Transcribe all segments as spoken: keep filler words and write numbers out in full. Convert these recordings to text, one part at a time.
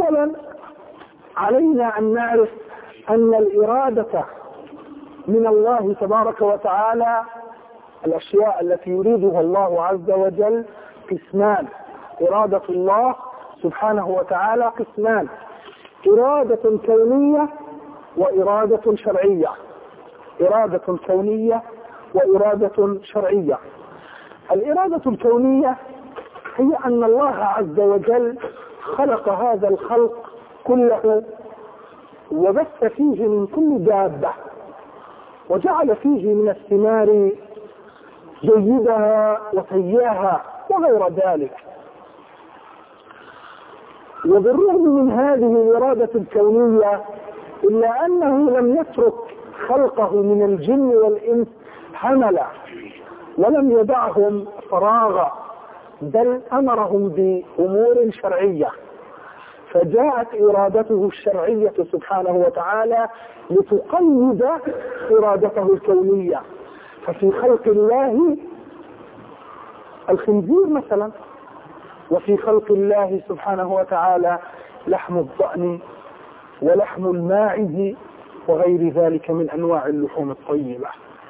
أولا علينا أن نعرف أن الإرادة من الله تبارك وتعالى، الأشياء التي يريدها الله عز وجل قسمان. إرادة الله سبحانه وتعالى قسمان: إرادة كونية وإرادة شرعية. إرادة كونية وإرادة شرعية. الإرادة الكونية هي أن الله عز وجل خلق هذا الخلق كله وبث فيه من كل دابة، وجعل فيه من الثمار جيدها وسيئها وغير ذلك. وبالرغم من هذه الإرادة الكونية إلا أنه لم يترك خلقه من الجن والإنس حملا، ولم يدعهم فراغا، بل أمرهم بأمور شرعية. فجاءت إرادته الشرعية سبحانه وتعالى لتقيد إرادته الكونية. ففي خلق الله الخنزير مثلا، وفي خلق الله سبحانه وتعالى لحم الضأن ولحم الماعز وغير ذلك من أنواع اللحوم الطيبة.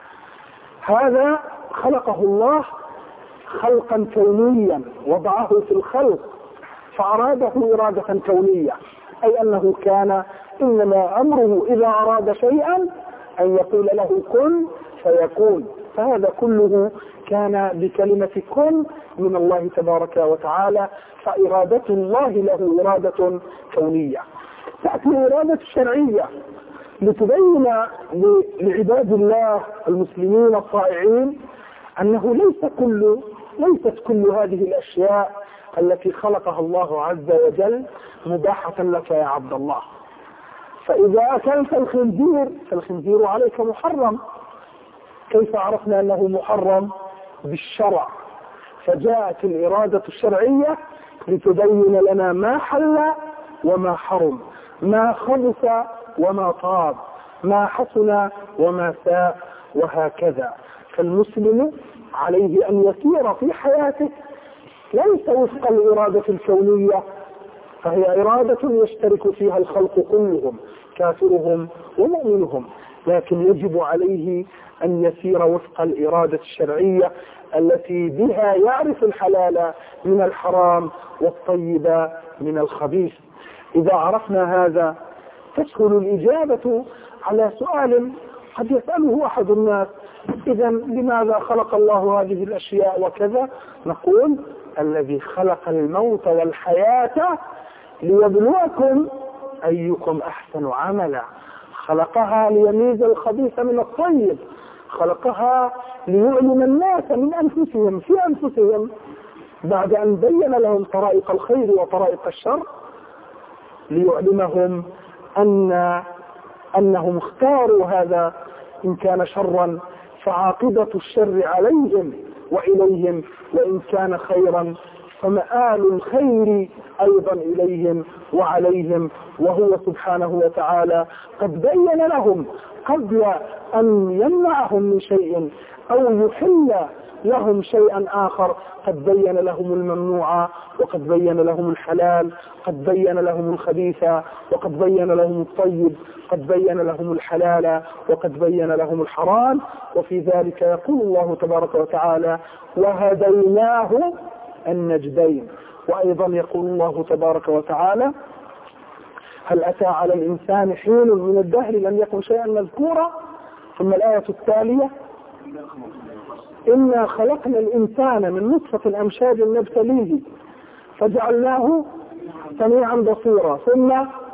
هذا خلقه الله خلقا كونيا، وضعه في الخلق فأراده إرادة كونية، أي أنه كان إنما أمره إذا أراد شيئا أن يقول له كن فيكون. فهذا كله كان بكلمة كن من الله تبارك وتعالى. فإرادة الله له إرادة كونية. تأتي إرادة الشرعية لتبين لعباد الله المسلمين الطائعين أنه ليس كل ليست كل هذه الأشياء التي خلقها الله عز وجل مباحة لك يا عبد الله. فإذا أكلت الخنزير فالخنزير عليك محرم. كيف عرفنا أنه محرم؟ بالشرع. فجاءت الإرادة الشرعية لتبين لنا ما حل وما حرم، ما خبث وما طاب، ما حسن وما ساء، وهكذا. فالمسلم عليه أن يسير في حياته ليس وفق الإرادة الكونية، فهي إرادة يشترك فيها الخلق كلهم، كافرهم ومؤمنهم، لكن يجب عليه أن يسير وفق الإرادة الشرعية التي بها يعرف الحلال من الحرام والطيب من الخبيث. إذا عرفنا هذا تسهل الإجابة على سؤال قد يسأله أحد الناس: إذا لماذا خلق الله هذه الأشياء وكذا؟ نقول: الذي خلق الموت والحياة ليبلوكم أيكم أحسن عملا. خلقها ليميز الخبيث من الطيب، خلقها ليعلم الناس من أنفسهم في أنفسهم بعد أن بين لهم طرائق الخير وطرائق الشر، ليعلمهم أن أنهم اختاروا هذا إن كان شرا فعاقبة الشر عليهم وإليهم، وإن كان خيرا فمآل الخير أيضا إليهم وعليهم. وهو سبحانه وتعالى قد بين لهم قبل أن يمنعهم من شيء أو يحل لهم شيئا آخر، قد بين لهم الممنوع وقد بين لهم الحلال، قد بين لهم الخبيث وقد بين لهم الطيب، قد بين لهم الحلال وقد بين لهم الحرام. وفي ذلك يقول الله تبارك وتعالى: وهديناه النجدين. وأيضا يقول الله تبارك وتعالى: هل أتى على الإنسان حين من الدهر لم يكن شيئا مذكورا. ثم الآية التالية: إنا خلقنا الإنسان من نطفة أمشاج نبتليه فجعلناه سميعا بصيرا. ثم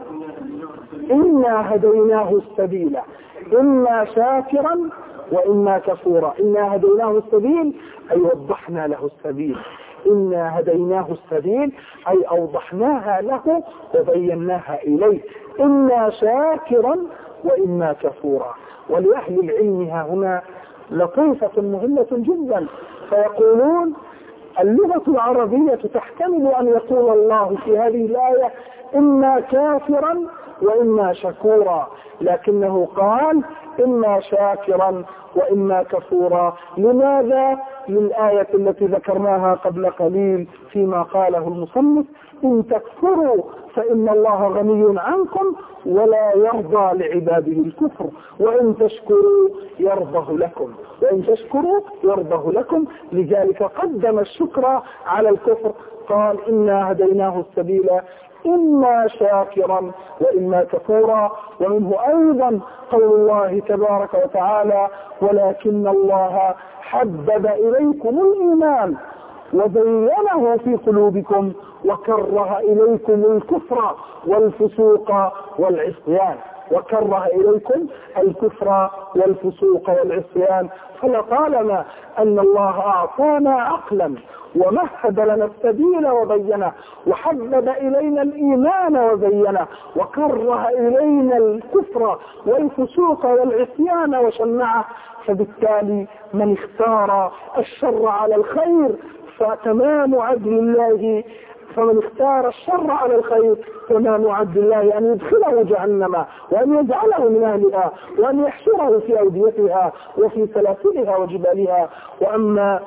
إنا هديناه السبيل إما شاكرا وإما كفورا. إنا هديناه السبيل أي وضحنا له السبيل. إنا هديناه السبيل أي أوضحناها له وبيناها إليه. إما شاكرا وإما كفورا. ولأهل العلم ها هنا لطيفة مهمة جدا، فيقولون: اللغة العربية تحتمل أن يقول الله في هذه الآية إما كافرا وإما شكورا، لكنه قال إما شاكرا وإما كفورا. لماذا؟ للآية التي ذكرناها قبل قليل فيما قاله المصنف: إن تكفروا فإن الله غني عنكم ولا يرضى لعباده الكفر، وإن تشكروا يرضه لكم وإن تشكروا يرضه لكم. لذلك قدم الشكر على الكفر، قال: إنا هديناه السبيل إما شاكرا وإما كفورا. ومنه أيضا قول الله تبارك وتعالى: ولكن الله حبب إليكم الإيمان وزينه في قلوبكم وكره إليكم الكفر والفسوق والعصيان. وكره إليكم الكفر والفسوق والعصيان. فلطالما أن الله أعطانا عقلا ومهد لنا السبيل وبينه، وحبب إلينا الإيمان وزينه، وكره إلينا الكفر والفسوق والعصيان وشنعه. فبالتالي من اختار الشر على الخير فتمام عدل الله فمن اختار الشر على الخير تمام عدل الله أن يدخله جهنم، وأن يجعله من أهلها، وأن يحشره في أوديتها وفي سلاسلها وجبالها. وأما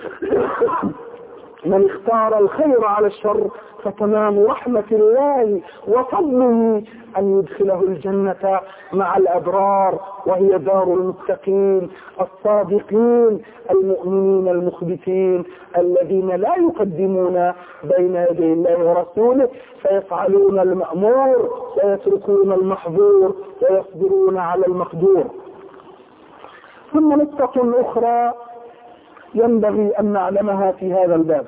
من اختار الخير على الشر فتمام رحمة الله وفضله أن يدخله الجنة مع الأبرار، وهي دار المتقين الصادقين المؤمنين المخبتين الذين لا يقدمون بين يدي الله ورسوله، فيفعلون المأمور ويتركون المحظور ويصبرون على المقدور. ثم نقطة أخرى ينبغي أن نعلمها في هذا الباب،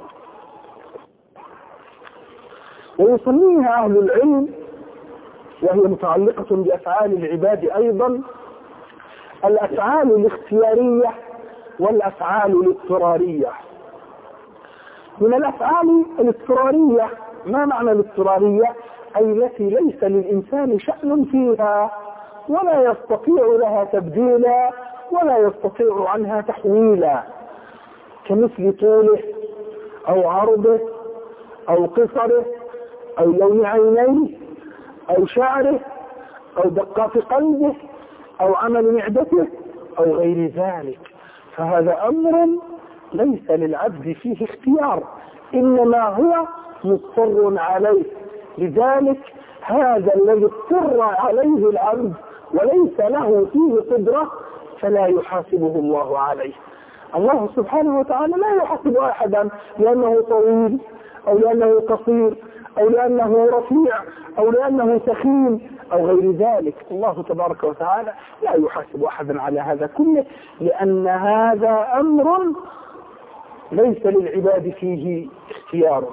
ويسميها أهل العلم، وهي متعلقة بأفعال العباد أيضا، الأفعال الاختيارية والأفعال الاضطرارية. من الأفعال الاضطرارية، ما معنى الاضطرارية؟ أي التي ليس للإنسان شأن فيها ولا يستطيع لها تبديلا ولا يستطيع عنها تحويلا، كمثل طوله أو عرضه أو قصره أو لون عينيه أو شعره أو دقات قلبه أو عمل معدته أو غير ذلك. فهذا أمر ليس للعبد فيه اختيار، إنما هو مضطر عليه. لذلك هذا الذي اضطر عليه العبد وليس له فيه قدرة فلا يحاسبه الله عليه. الله سبحانه وتعالى لا يحاسب أحدا لأنه طويل أو لأنه قصير أو لأنه رفيع أو لأنه سخين أو غير ذلك. الله تبارك وتعالى لا يحاسب أحدا على هذا كله، لأن هذا أمر ليس للعباد فيه اختيار.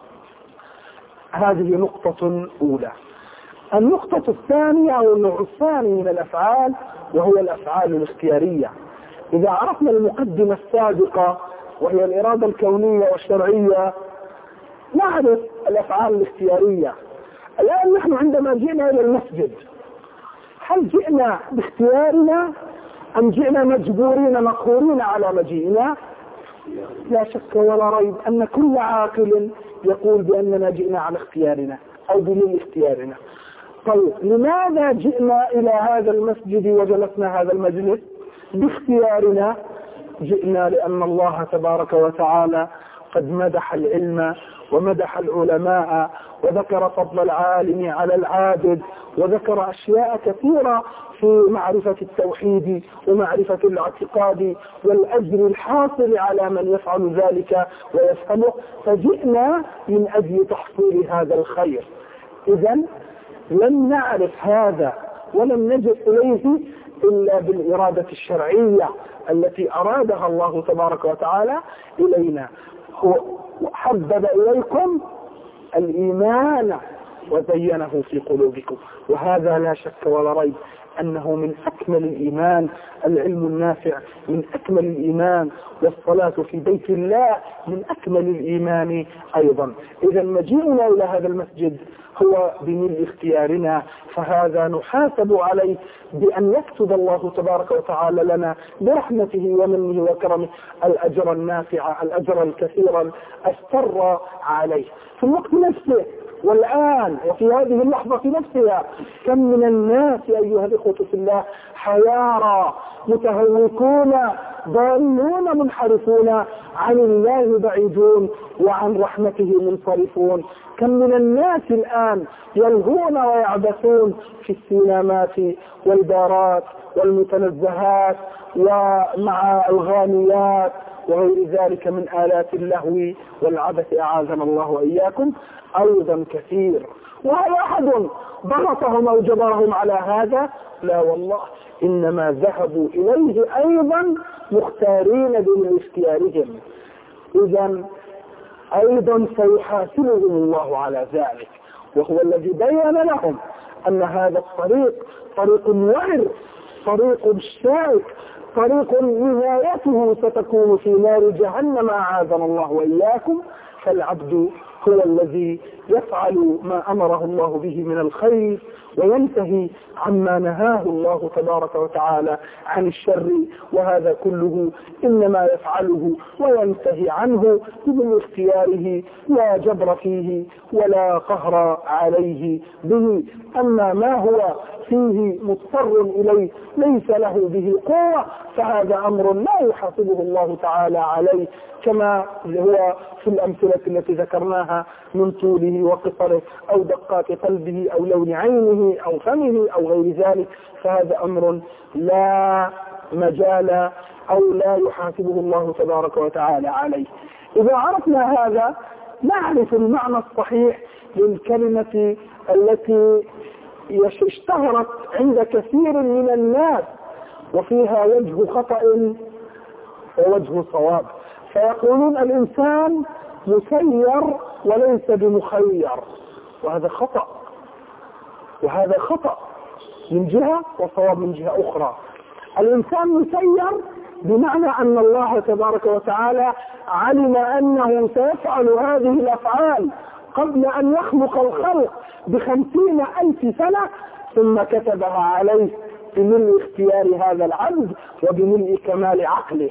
هذه نقطة أولى. النقطة الثانية أو النوع الثاني من الأفعال وهي الأفعال الاختيارية. إذا عرفنا المقدمة السابقة وهي الإرادة الكونية والشرعية نعرف الأفعال الاختيارية. الآن نحن عندما جئنا إلى المسجد هل جئنا باختيارنا أم جئنا مجبورين مقهورين على مجيئنا؟ لا شك ولا ريب أن كل عاقل يقول بأننا جئنا على اختيارنا أو بدون اختيارنا. طيب لماذا جئنا إلى هذا المسجد وجلسنا هذا المجلس باختيارنا؟ جئنا لأن الله تبارك وتعالى قد مدح العلم ومدح العلماء وذكر فضل العالم على العابد وذكر أشياء كثيرة في معرفة التوحيد ومعرفة الاعتقاد والأجر الحاصل على من يفعل ذلك ويفهمه، فجئنا من أجل تحصيل هذا الخير. إذن لم نعرف هذا ولم نجد إليه إلا بالإرادة الشرعية التي أرادها الله تبارك وتعالى إلينا. هو حبب إليكم الإيمان وزينه في قلوبكم، وهذا لا شك ولا ريب أنه من أكمل الإيمان. العلم النافع من أكمل الإيمان، والصلاة في بيت الله من أكمل الإيمان أيضا. إذا مجيئنا إلى هذا المسجد هو بملء اختيارنا، فهذا نحاسب عليه بأن يكتب الله تبارك وتعالى لنا برحمته ومنه وكرمه الأجر النافع الأجر الكثير الأستر عليه. في الوقت نفسه والآن وفي هذه اللحظة نفسها كم من الناس أيها الإخوة في الله حيارى متهوكون ضالون منحرفون عن الله بعيدون وعن رحمته منصرفون. كم من الناس الآن يلهون ويعبثون في السينمات والبارات والمتنزهات ومع الغانيات وغير ذلك من آلات اللهو والعبث أعاذنا الله وإياكم أيضا كثير. وهل أحد ضغطهم أو جبرهم على هذا؟ لا والله، إنما ذهبوا إليه أيضا مختارين دون اختيارهم. إذا أيضا سيحاسبهم الله على ذلك، وهو الذي بين لهم أن هذا الطريق طريق وعر، طريق شائك، طريق نهايته ستكون في نار جهنم أعاذنا الله وإياكم. فالعبد هو الذي يفعل ما أمره الله به من الخير وينتهي عما نهاه الله تبارك وتعالى عن الشر، وهذا كله إنما يفعله وينتهي عنه بدون اختياره، لا جبر فيه ولا قهر عليه به. أما ما هو فيه مضطر إليه ليس له به قوة فهذا أمر لا يحاسبه الله تعالى عليه، كما هو في الأمثلة التي ذكرناها من طوله وقصره أو دقات قلبه أو لون عينه أو فمه أو غير ذلك، فهذا أمر لا مجال أو لا يحاسبه الله تبارك وتعالى عليه. إذا عرفنا هذا نعرف المعنى الصحيح للكلمة التي اشتهرت عند كثير من الناس وفيها وجه خطأ ووجه صواب، فيقولون الإنسان مسير وليس بمخير، وهذا خطأ، وهذا خطأ من جهة وصواب من جهة أخرى. الإنسان مسير بمعنى أن الله تبارك وتعالى علم أنه سيفعل هذه الأفعال قبل أن يخلق الخلق بخمسين ألف سنة، ثم كتبها عليه بملء اختيار هذا العبد وبملء كمال عقله،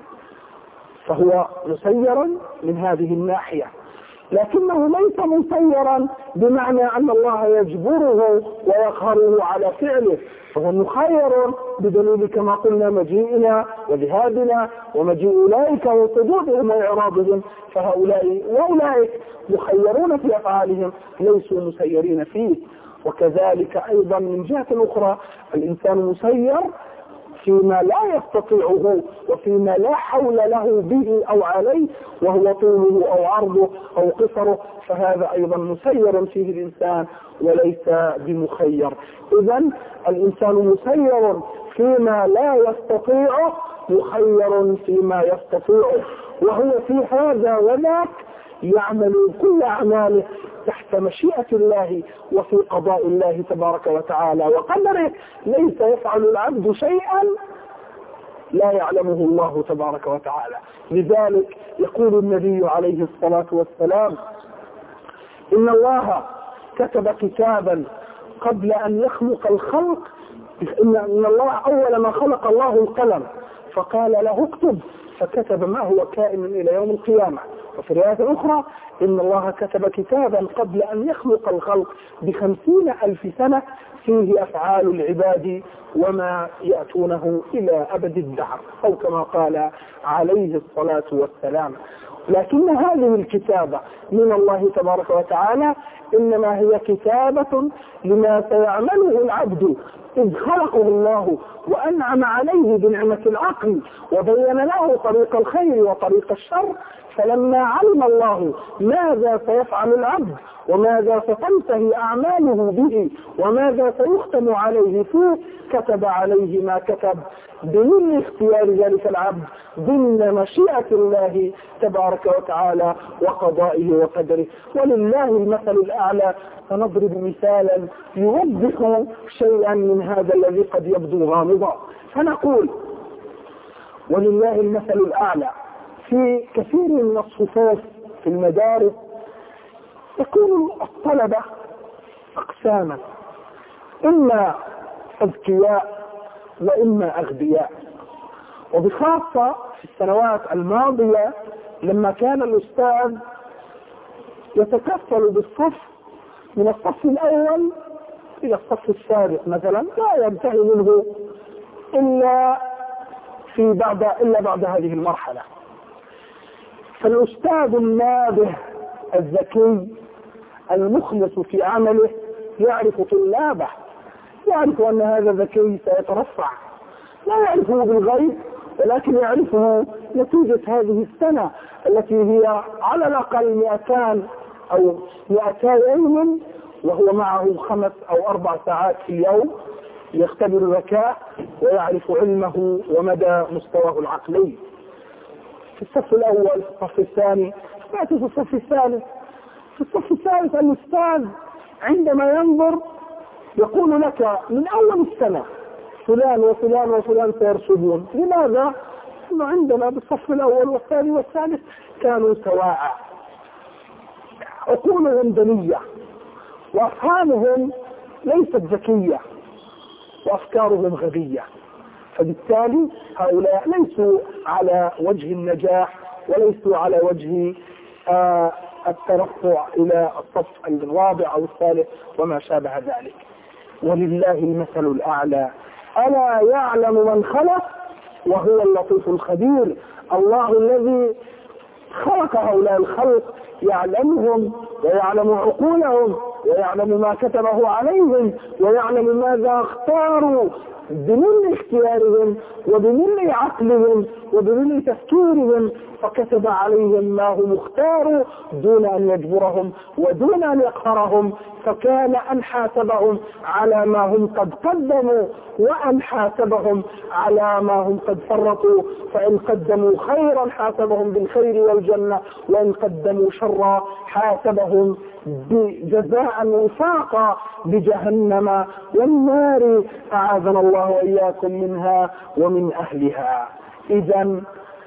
فهو مسيرا من هذه الناحية. لكنه ليس مسيرا بمعنى أن الله يجبره ويقهره على فعله، فهو مخير بدليل كما قلنا مجيئنا وذهابنا ومجيء أولئك وصدودهم وإعراضهم، فهؤلاء وأولئك مخيرون في أفعالهم ليسوا مسيرين فيه. وكذلك أيضا من جهة أخرى الإنسان مسير فيما لا يستطيعه وفيما لا حول له به أو عليه، وهو طوله أو عرضه أو قصره، فهذا أيضا مسير فيه الإنسان وليس بمخير. إذن الإنسان مسير فيما لا يستطيعه، مخير فيما يستطيعه، وهو في هذا وذاك يعمل كل أعماله تحت مشيئة الله وفي قضاء الله تبارك وتعالى وقدره. ليس يفعل العبد شيئا لا يعلمه الله تبارك وتعالى. لذلك يقول النبي عليه الصلاة والسلام: إن الله كتب كتابا قبل أن يخلق الخلق، إن الله أول ما خلق الله القلم فقال له اكتب، فكتب ما هو كائن إلى يوم القيامة. وفي رواية أخرى إن الله كتب كتابا قبل أن يخلق الخلق بخمسين ألف سنة فيه أفعال العباد وما يأتونه إلى أبد الدهر، أو كما قال عليه الصلاة والسلام. لكن هذه الكتابة من الله تبارك وتعالى إنما هي كتابة لما سيعمله العبد إذ خلقه الله وأنعم عليه بنعمة العقل وبين له طريق الخير وطريق الشر، فلما علم الله ماذا سيفعل العبد وماذا ستنتهي أعماله به وماذا سيختم عليه فيه، كتب عليه ما كتب بمن اختيار ذلك العبد ضمن مشيئة الله تبارك وتعالى وقضائه وقدره. ولله المثل الأعلى. سنضرب مثالا يوضح شيئا من هذا الذي قد يبدو غامضا، فنقول ولله المثل الأعلى. في كثير من الصفوف في المدارس يكون الطلبة أقساما، إما أذكياء وإما أغبياء، وبخاصة في السنوات الماضية لما كان الأستاذ يتكفل بالصف من الصف الأول إلى الصف السابق مثلا لا ينتهي منه إلا في بعد إلا بعد هذه المرحلة. فالأستاذ النابه الذكي المخلص في عمله يعرف طلابه، يعرف أن هذا ذكي سيترفع، لا يعرفه بالغيب ولكن يعرفه نتيجة هذه السنة التي هي على الأقل مئتان أو مئتا يوم وهو معه خمس أو أربع ساعات في اليوم يختبر ذكاء ويعرف علمه ومدى مستواه العقلي. في الصف الأول، في الصف الثاني، يأتي في الصف الثالث. في الصف الثالث الأستاذ عندما ينظر يقول لك من أول السنة فلان وفلان وفلان سيرشدون. لماذا؟ إنه عندنا بالصف الأول والثاني والثالث كانوا سواء، عقولهم دنية وأفهامهم ليست ذكية وأفكارهم غبية، فبالتالي هؤلاء ليسوا على وجه النجاح وليسوا على وجه آه الترفع إلى الصف الرابع أو الثالث وما شابه ذلك. ولله المثل الأعلى، ألا يعلم من خلق وهو اللطيف الخبير. الله الذي خلق هؤلاء الخلق يعلمهم ويعلم عقولهم ويعلم ما كتبه عليهم ويعلم ماذا اختاروا بمن اختيارهم وبمن عقلهم وبمن تفكيرهم، فكتب عليهم ما هم اختاروا دون أن يجبرهم ودون أن يقهرهم، فكان أن حاسبهم على ما هم قد قدموا وأن حاسبهم على ما هم قد فرطوا، فإن قدموا خيرا حاسبهم بالخير والجنة وإن قدموا شرا حاسبهم بجزاء وفاقا بجهنم والنار، أعاذنا الله وإياكم منها ومن أهلها. إذن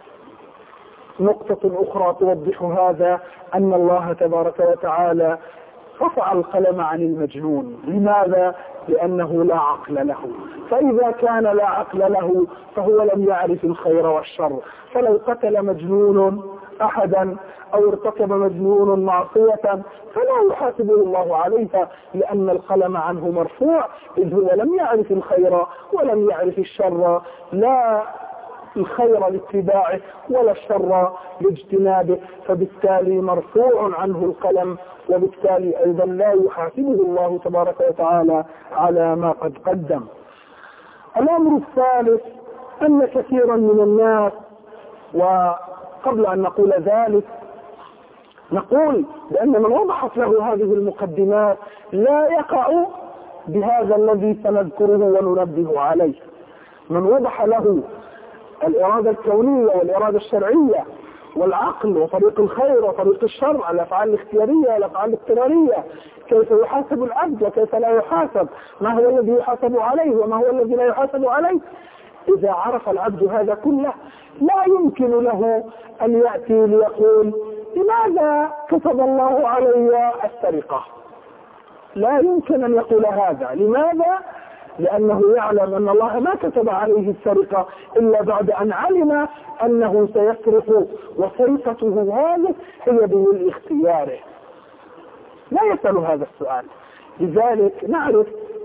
نقطة أخرى توضح هذا أن الله تبارك وتعالى رفع القلم عن المجنون. لماذا؟ لأنه لا عقل له، فإذا كان لا عقل له فهو لم يعرف الخير والشر، فلو قتل مجنون أحدا أو ارتكب مجنون معصية فلا يحاسبه الله عليها لأن القلم عنه مرفوع، إذ هو لم يعرف الخير ولم يعرف الشر، لا الخير لاتباعه ولا الشر لاجتنابه، فبالتالي مرفوع عنه القلم وبالتالي أيضا لا يحاسبه الله تبارك وتعالى على ما قد قدم. الأمر الثالث أن كثيرا من الناس، وقبل أن نقول ذلك نقول بأن من وضحت له هذه المقدمات لا يقع بهذا الذي سنذكره وننبه عليه. من وضح له الإرادة الكونية والإرادة الشرعية والعقل وطريق الخير وطريق الشر، الأفعال الاختيارية والأفعال الاضطرارية، كيف يحاسب العبد وكيف لا يحاسب، ما هو الذي يحاسب عليه وما هو الذي لا يحاسب عليه. إذا عرف العبد هذا كله لا يمكن له أن يأتي ليقول لماذا كتب الله علي السرقة. لا يمكن أن يقول هذا. لماذا؟ لأنه يعلم أن الله ما كتب عليه السرقة إلا بعد أن علم أنه سيسرق، وسرقته هذه هي بملء اختياره. لا يسأل هذا السؤال. لذلك نعرف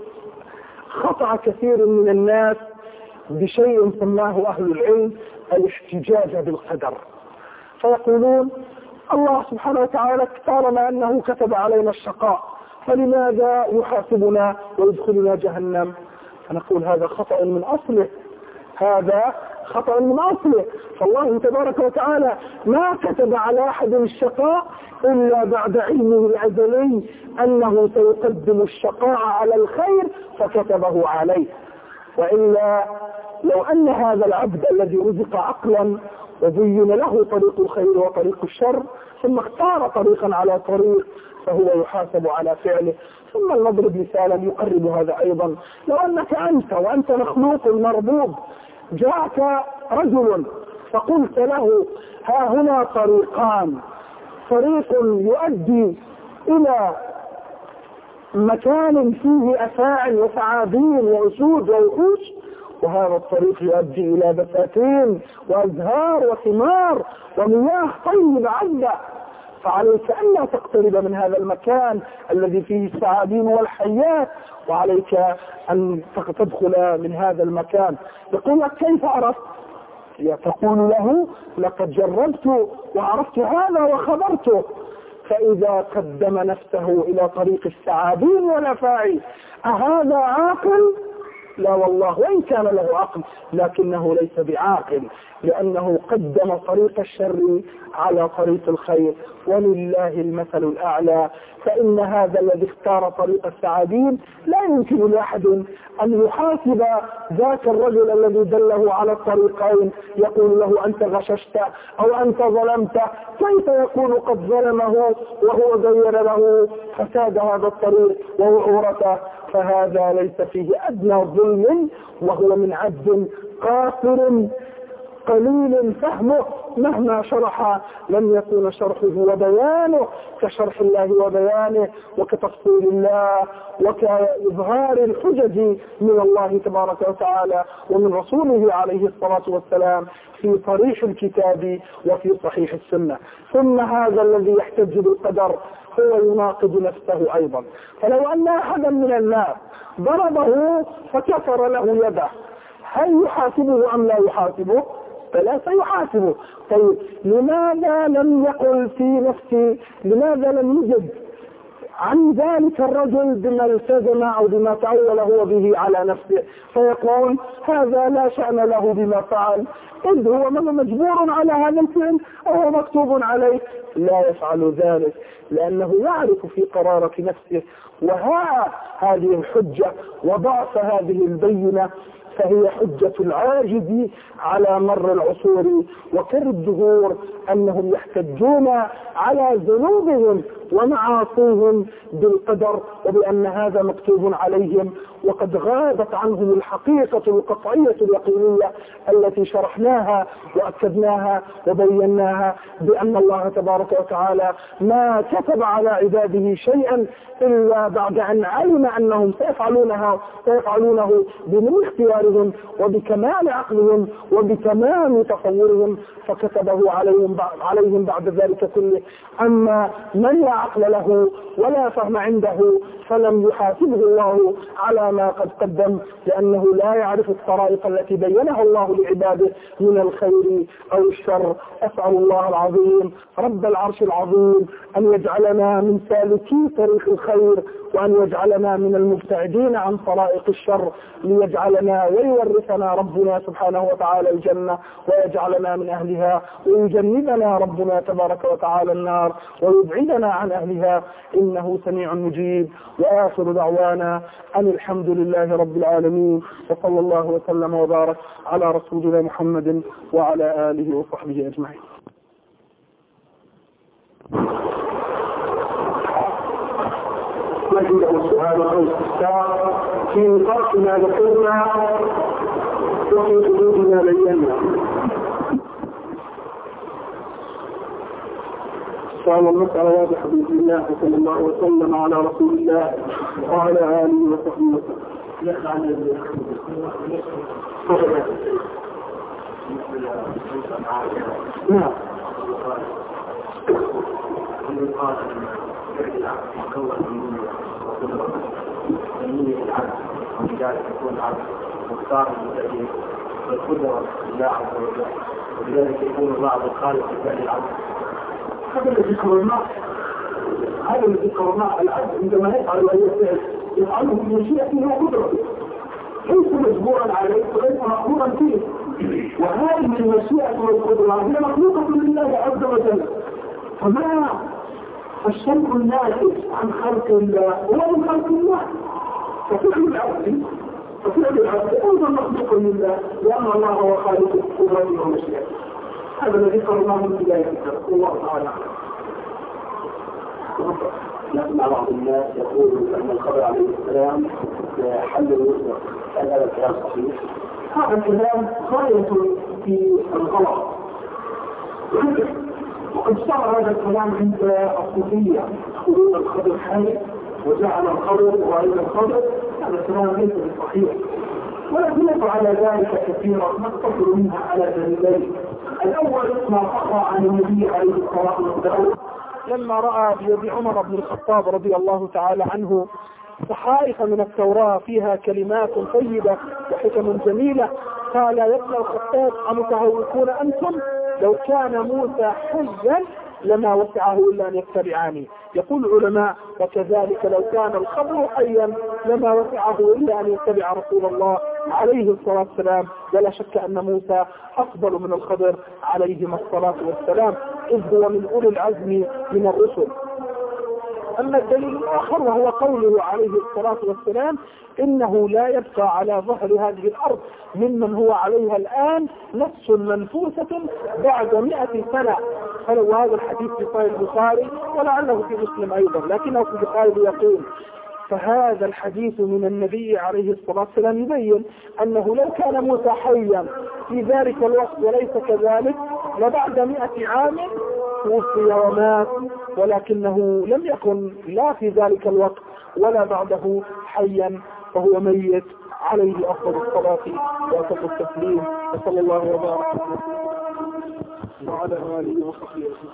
خطأ كثير من الناس بشيء سماه أهل العلم الاحتجاج بالقدر، فيقولون الله سبحانه وتعالى اختارنا أنه كتب علينا الشقاء فلماذا يحاسبنا ويدخلنا جهنم؟ فنقول هذا خطأ من أصله، هذا خطأ من أصله. فالله تبارك وتعالى ما كتب على أحد الشقاء إلا بعد علمه الأزلي أنه سيقدم الشقاء على الخير فكتبه عليه. وإلا لو أن هذا العبد الذي رزق عقلا وزين له طريق الخير وطريق الشر ثم اختار طريقا على طريق فهو يحاسب على فعله. ثم نضرب مثالا يقرب هذا أيضا. لو أنك أنت وأنت مخلوق مربوب جاءك رجل فقلت له ها هنا طريقان، طريق يؤدي إلى مكان فيه أفاعل وثعابين وأسود ووحوش، وهذا الطريق يؤدي إلى بساتين وأزهار وثمار ومياه طيبة عذبة، فعليك أن لا تقترب من هذا المكان الذي فيه الثعابين والحيات، وعليك أن تدخل من هذا المكان. يقول لك كيف عرفت؟ تقول له لقد جربت وعرفت هذا وخبرته. فإذا قدم نفسه إلى طريق الثعابين والأفاعي أهذا عاقل؟ لا والله، وإن كان له عقل لكنه ليس بعاقل، لأنه قدم طريق الشر على طريق الخير، ولله المثل الأعلى. فإن هذا الذي اختار طريق الثعابين لا يمكن لأحد أن يحاسب ذاك الرجل الذي دله على الطريقين، يقول له أنت غششت أو أنت ظلمت، كيف يكون قد ظلمه وهو غير له فساد هذا الطريق ووعورته؟ فهذا ليس فيه أدنى ظلم، وهو من عبد قاصر قليل فهمه، مهما شرح لم يكن شرحه وبيانه كشرح الله وبيانه، وكتفصيل الله، وكإظهار الحجج من الله تبارك وتعالى ومن رسوله عليه الصلاة والسلام في صريح الكتاب وفي صحيح السنة. ثم هذا الذي يحتج بالقدر هو يناقض نفسه أيضا. فلو أن أحدا من الناس ضربه فكسر له يده، هل يحاسبه أم لا يحاسبه؟ فلا سيحاسبه. طيب لماذا لم يقل في نفسي، لماذا لم يجد عن ذلك الرجل بما التزم أو بما تعول هو به على نفسه، فيقول هذا لا شأن له بما فعل، إذ هو مجبور على هذا الفعل أو هو مكتوب عليه؟ لا يفعل ذلك، لأنه يعرف في قرارة نفسه. وها هذه الحجة وضعف هذه البينة فهي حجة العاجز على مر العصور وكر الدهور، أنهم يحتجون على ذنوبهم ومعاصيهم بالقدر وبأن هذا مكتوب عليهم، وقد غابت عنهم الحقيقة القطعية اليقينية التي شرحناها وأكدناها وبيناها، بأن الله تبارك وتعالى ما كتب على عباده شيئا إلا بعد أن علم أنهم سيفعلونها سيفعلونه بمن اختيارهم وبكمال عقلهم وبتمام تصورهم، فكتبه عليهم عليهم بعد ذلك كله. أما من لا عقل له ولا فهم عنده فلم يحاسبه الله على ما قد قدم، لأنه لا يعرف الطرائق التي بينها الله لعباده من الخير أو الشر. أسأل الله العظيم رب العرش العظيم أن يجعلنا من سالكي طريق الخير، وأن يجعلنا من المبتعدين عن طرائق الشر، ليجعلنا ويورثنا ربنا سبحانه وتعالى الجنة ويجعلنا من أهلها، ويجنبنا ربنا تبارك وتعالى النار ويبعدنا عن أهلها، إنه سميع مجيب. وآخر دعوانا أن الحمد لله رب العالمين، وصلى الله وسلم وبارك على رسولنا محمد وعلى آله وصحبه أجمعين. نجد سؤال أو استفسار في نطاق ما ذكرنا وفي حدود ما بينا. قال المسألة واضحة بإذن الله، وصلى الله وسلم على رسول الله وعلى آله وصحبه وسلم. نعم. ولذلك يكون العبد مختار بالتأديب والقدرة لله عز وجل، ولذلك يكون بعض الخالق لفعل العبد. هذا الذي ذكرناه هذا الذي ذكرناه العبد عندما يفعل أي فعل يفعله بمشيئته وقدرته، ليس مجبورا عليه وليس مأمورا فيه. وهذه المشيئة والقدرة هي مخلوقة لله عز وجل، فما الشرك الناتج عن خلق الله هو من خلق الله. ففعل العبد ففعل العبد أيضا مخلوق لله، لأن الله هو خالق قدرته ومشيئته. هذا الذي قرناه من بداية الكتاب. الله تعالى نسمع بعض الناس يقول أن الخضر عليه السلام حل الوسط، هل هذا الكلام صحيح؟ هذا الكلام غاية في الغلط، وقد صار هذا الكلام عند الصوفية يقولون الخضر حي وجعل الخضر وعيد الخضر، هذا الكلام ليس بالصحيح، ولكن على ذلك كثيرا نقتصر منها على دليلين. الأول ما صح عن النبي عليه الصلاة والسلام لما رأى بيد عمر بن الخطاب رضي الله تعالى عنه صحائف من التوراة فيها كلمات طيبة وحكم جميلة، قال يا ابن الخطاب أمتهوكون أنتم؟ لو كان موسى حيا لما وسعه إلا أن يتبعني. يقول العلماء وكذلك لو كان الخضر حيا لما وسعه إلا أن يتبع رسول الله عليه الصلاة والسلام. ولا شك أن موسى أفضل من الخضر عليهما الصلاة والسلام، إذ هو من أولي العزم من الرسل. أما الدليل الآخر وهو قوله عليه الصلاة والسلام إنه لا يبقى على ظهر هذه الأرض ممن هو عليها الآن نفس منفوسة بعد مئة سنة. فلو هذا الحديث في صحيح البخاري ولعله في مسلم أيضا، لكنه في البخاري يقول فهذا الحديث من النبي عليه الصلاة والسلام يبين أنه لو كان موسى حيا في ذلك الوقت وليس كذلك لبعد مئة عام توفي ومات، ولكنه لم يكن لا في ذلك الوقت ولا بعده حيا، فهو ميت عليه أفضل الصلاة وأتم التسليم، وصلى الله وبارك وعلى آله وصحبه وسلم.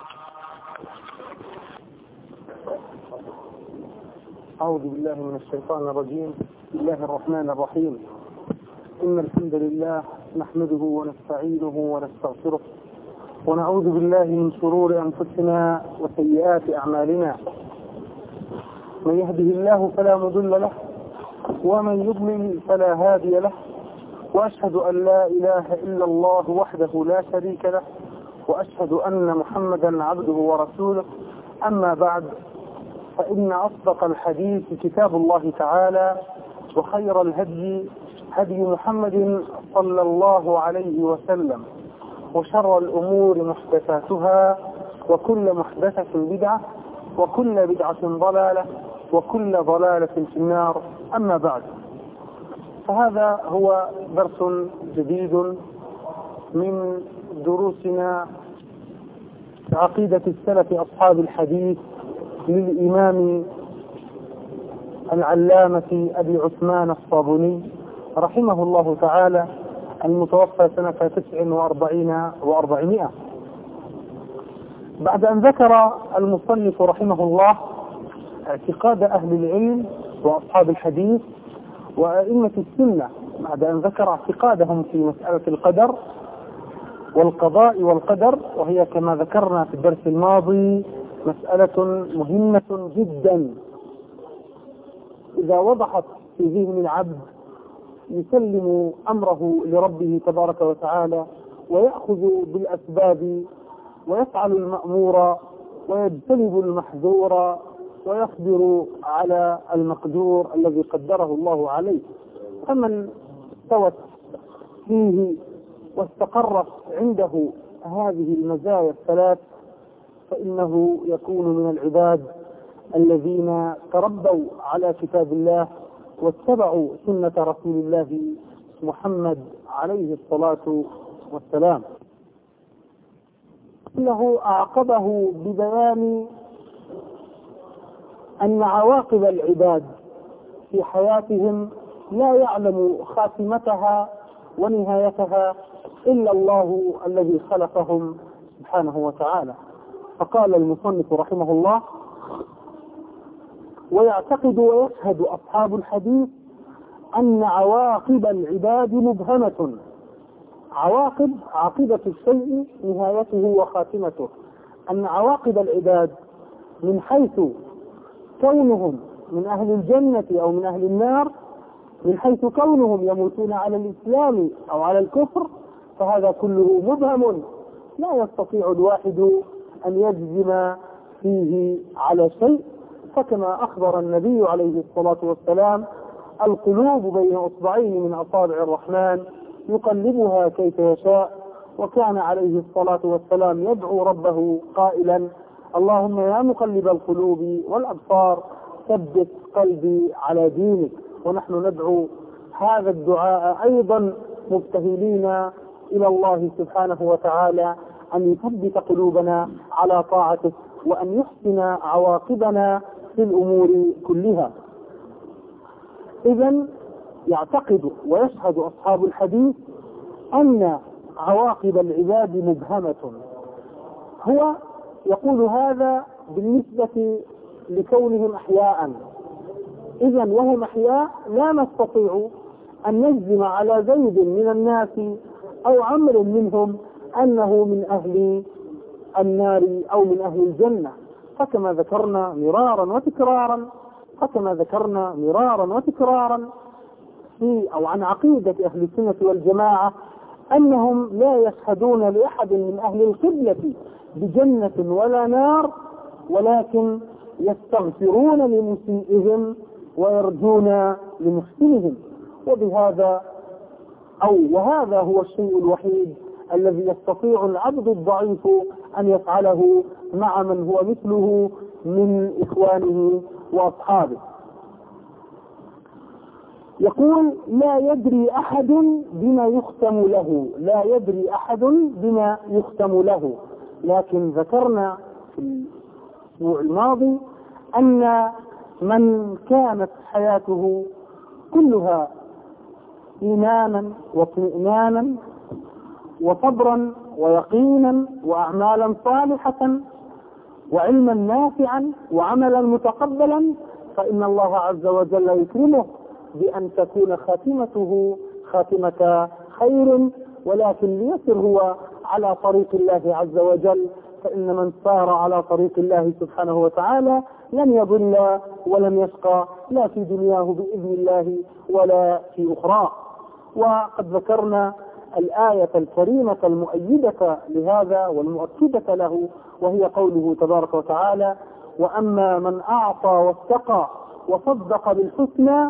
أعوذ بالله من الشيطان الرجيم. بسم الله الرحمن الرحيم. إن الحمد لله نحمده ونستعينه ونستغفره ونعوذ بالله من شرور أنفسنا وسيئات أعمالنا. من يهده الله فلا مضل له ومن يضلل فلا هادي له، وأشهد أن لا إله إلا الله وحده لا شريك له، وأشهد أن محمدا عبده ورسوله. أما بعد، فإن أصدق الحديث كتاب الله تعالى، وخير الهدي هدي محمد صلى الله عليه وسلم، وشر الأمور محدثاتها، وكل محدثة بدعة، وكل بدعة ضلالة، وكل ضلالة في النار. أما بعد، فهذا هو درس جديد من دروسنا في عقيدة السلف أصحاب الحديث للإمام العلامة أبي عثمان الصابوني رحمه الله تعالى، المتوفى سنة تسع وأربعين وأربعمائة. بعد أن ذكر المصنف رحمه الله اعتقاد أهل العلم وأصحاب الحديث وأئمة السنة، بعد أن ذكر اعتقادهم في مسألة القدر والقضاء والقدر، وهي كما ذكرنا في الدرس الماضي مسألة مهمة جدا. إذا وضحت في ذهن العبد يسلم أمره لربه تبارك وتعالى، ويأخذ بالأسباب، ويفعل المأمور، ويجتنب المحذور، ويصبر على المقدور الذي قدره الله عليه. فمن استوت فيه واستقرت عنده هذه المزايا الثلاث فإنه يكون من العباد الذين تربوا على كتاب الله واتبعوا سنة رسول الله محمد عليه الصلاة والسلام. إنه أعقبه ببيان أن عواقب العباد في حياتهم لا يعلم خاتمتها ونهايتها إلا الله الذي خلقهم سبحانه وتعالى. فقال المصنف رحمه الله: ويعتقد ويشهد أصحاب الحديث أن عواقب العباد مبهمة. عواقب عاقبة الشيء نهايته وخاتمته، أن عواقب العباد من حيث كونهم من أهل الجنة أو من أهل النار، من حيث كونهم يموتون على الإسلام أو على الكفر، فهذا كله مبهم لا يستطيع الواحد أن يجزم فيه على شيء. فكما أخبر النبي عليه الصلاة والسلام: القلوب بين أصبعين من أصابع الرحمن يقلبها كيف يشاء. وكان عليه الصلاة والسلام يدعو ربه قائلا: اللهم يا مقلب القلوب والأبصار ثبت قلبي على دينك. ونحن ندعو هذا الدعاء أيضا مبتهلين إلى الله سبحانه وتعالى أن يثبت قلوبنا على طاعته، وأن يحسن عواقبنا في الأمور كلها. إذن يعتقد ويشهد أصحاب الحديث أن عواقب العباد مبهمة. هو يقول هذا بالنسبة لكونهم أحياء. إذا وهم أحياء لا نستطيع أن نجزم على زيد من الناس أو عمرو منهم أنه من أهل النار أو من أهل الجنة. فكما ذكرنا مرارا وتكرارا فكما ذكرنا مرارا وتكرارا في أو عن عقيدة أهل السنة والجماعة أنهم لا يشهدون لأحد من أهل القبلة بجنة ولا نار، ولكن يستغفرون لمسيئهم ويرجون لمحسنهم. وبهذا أو وهذا هو الشيء الوحيد الذي يستطيع العبد الضعيف أن يفعله مع من هو مثله من إخوانه وأصحابه. يقول لا يدري أحد بما يختم له، لا يدري أحد بما يختم له. لكن ذكرنا في الأسبوع الماضي أن من كانت حياته كلها إيمانا واطمئنانا وصبرا ويقينا وأعمالا صالحة وعلما نافعا وعملا متقبلا، فإن الله عز وجل يكرمه بأن تكون خاتمته خاتمة خير، ولكن ليسر هو على طريق الله عز وجل، فإن من سار على طريق الله سبحانه وتعالى لن يضل ولن يشقى لا في دنياه بإذن الله ولا في أخرى. وقد ذكرنا الآية الكريمة المؤيدة لهذا والمؤكدة له، وهي قوله تبارك وتعالى: وأما من أعطى واتقى وصدق بالحسنى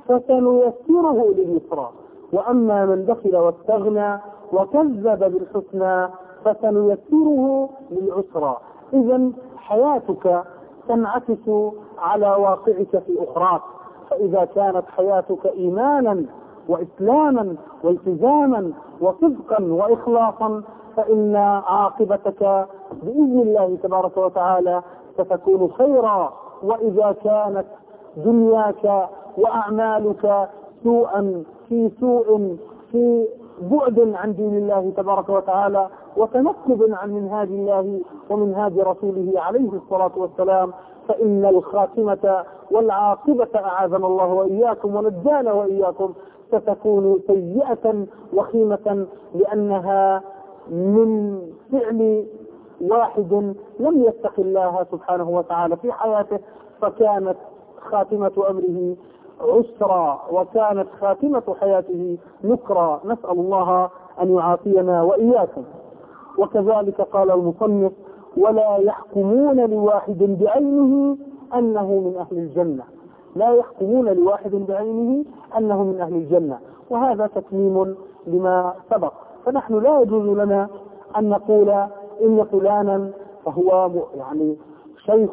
فسنيسره لليسرى وأما من بخل واستغنى وكذب بالحسنى فسنيسره للعسرى. إذن حياتك تنعكس على واقعك في أخراك، فإذا كانت حياتك إيمانا وإسلاما والتزاما وصدقا وإخلاصا فإن عاقبتك بإذن الله تبارك وتعالى ستكون خيرا. وإذا كانت دنياك وأعمالك سوءا في سوء في بعد عن دين الله تبارك وتعالى وتنكب عن منهاج الله ومنهاج رسوله عليه الصلاة والسلام، فإن الخاتمة والعاقبة أعاذنا الله وإياكم ونجانا وإياكم ستكون سيئة وخيمة، لأنها من فعل واحد لم يتق الله سبحانه وتعالى في حياته، فكانت خاتمة أمره عسرا وكانت خاتمة حياته نكرا، نسأل الله أن يعافينا وإياكم. وكذلك قال المصنف: ولا يحكمون لواحد بعينه أنه من أهل الجنة، لا يحكمون لواحد بعينه أنه من أهل الجنة، وهذا تتميم لما سبق. فنحن لا يجوز لنا أن نقول إن فلانا فهو يعني شيخ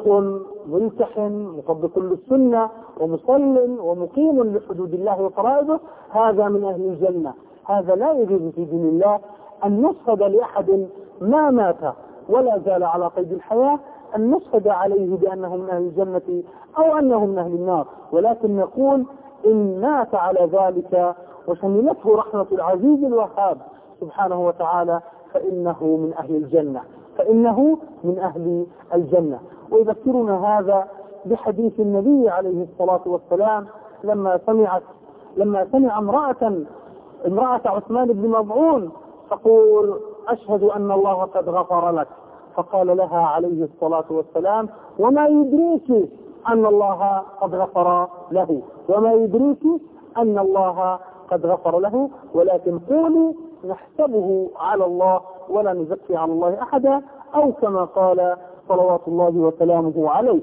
ملتحن مطبق للسنة ومصل ومقيم لحدود الله وفرائضه هذا من أهل الجنة. هذا لا يجوز في دين الله أن نشهد لأحد ما مات ولا زال على قيد الحياة أن نشهد عليه بأنه من أهل الجنة أو أنه من أهل النار، ولكن نقول إن مات على ذلك وشملته رحمة العزيز الوهاب سبحانه وتعالى فإنه من أهل الجنة، فإنه من أهل الجنة. ويذكرنا هذا بحديث النبي عليه الصلاة والسلام لما سمعت لما سمع امرأة امرأة عثمان بن مظعون تقول: أشهد أن الله قد غفر لك، فقال لها عليه الصلاة والسلام: وما يدريك أن الله قد غفر له، وما يدريك أن الله قد غفر له، ولكن قولي نحسبه على الله ولا نزكي على الله أحدا، أو كما قال صلوات الله وسلامه عليه.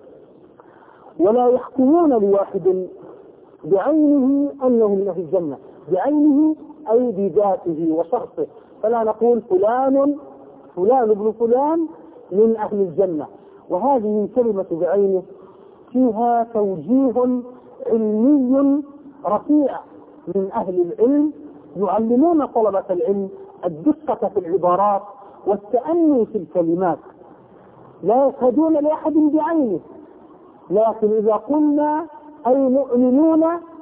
ولا يحكمون لواحد بعينه أنه من أهل الجنة، بعينه أي بذاته وشخصه، فلا نقول فلان فلان ابن فلان من أهل الجنة. وهذه كلمة بعينه فيها توجيه علمي رفيع من أهل العلم يعلمون طلبة العلم الدقة في العبارات والتأني في الكلمات. لا يشهدون لأحد بعينه، لكن إذا قلنا أي مؤمنون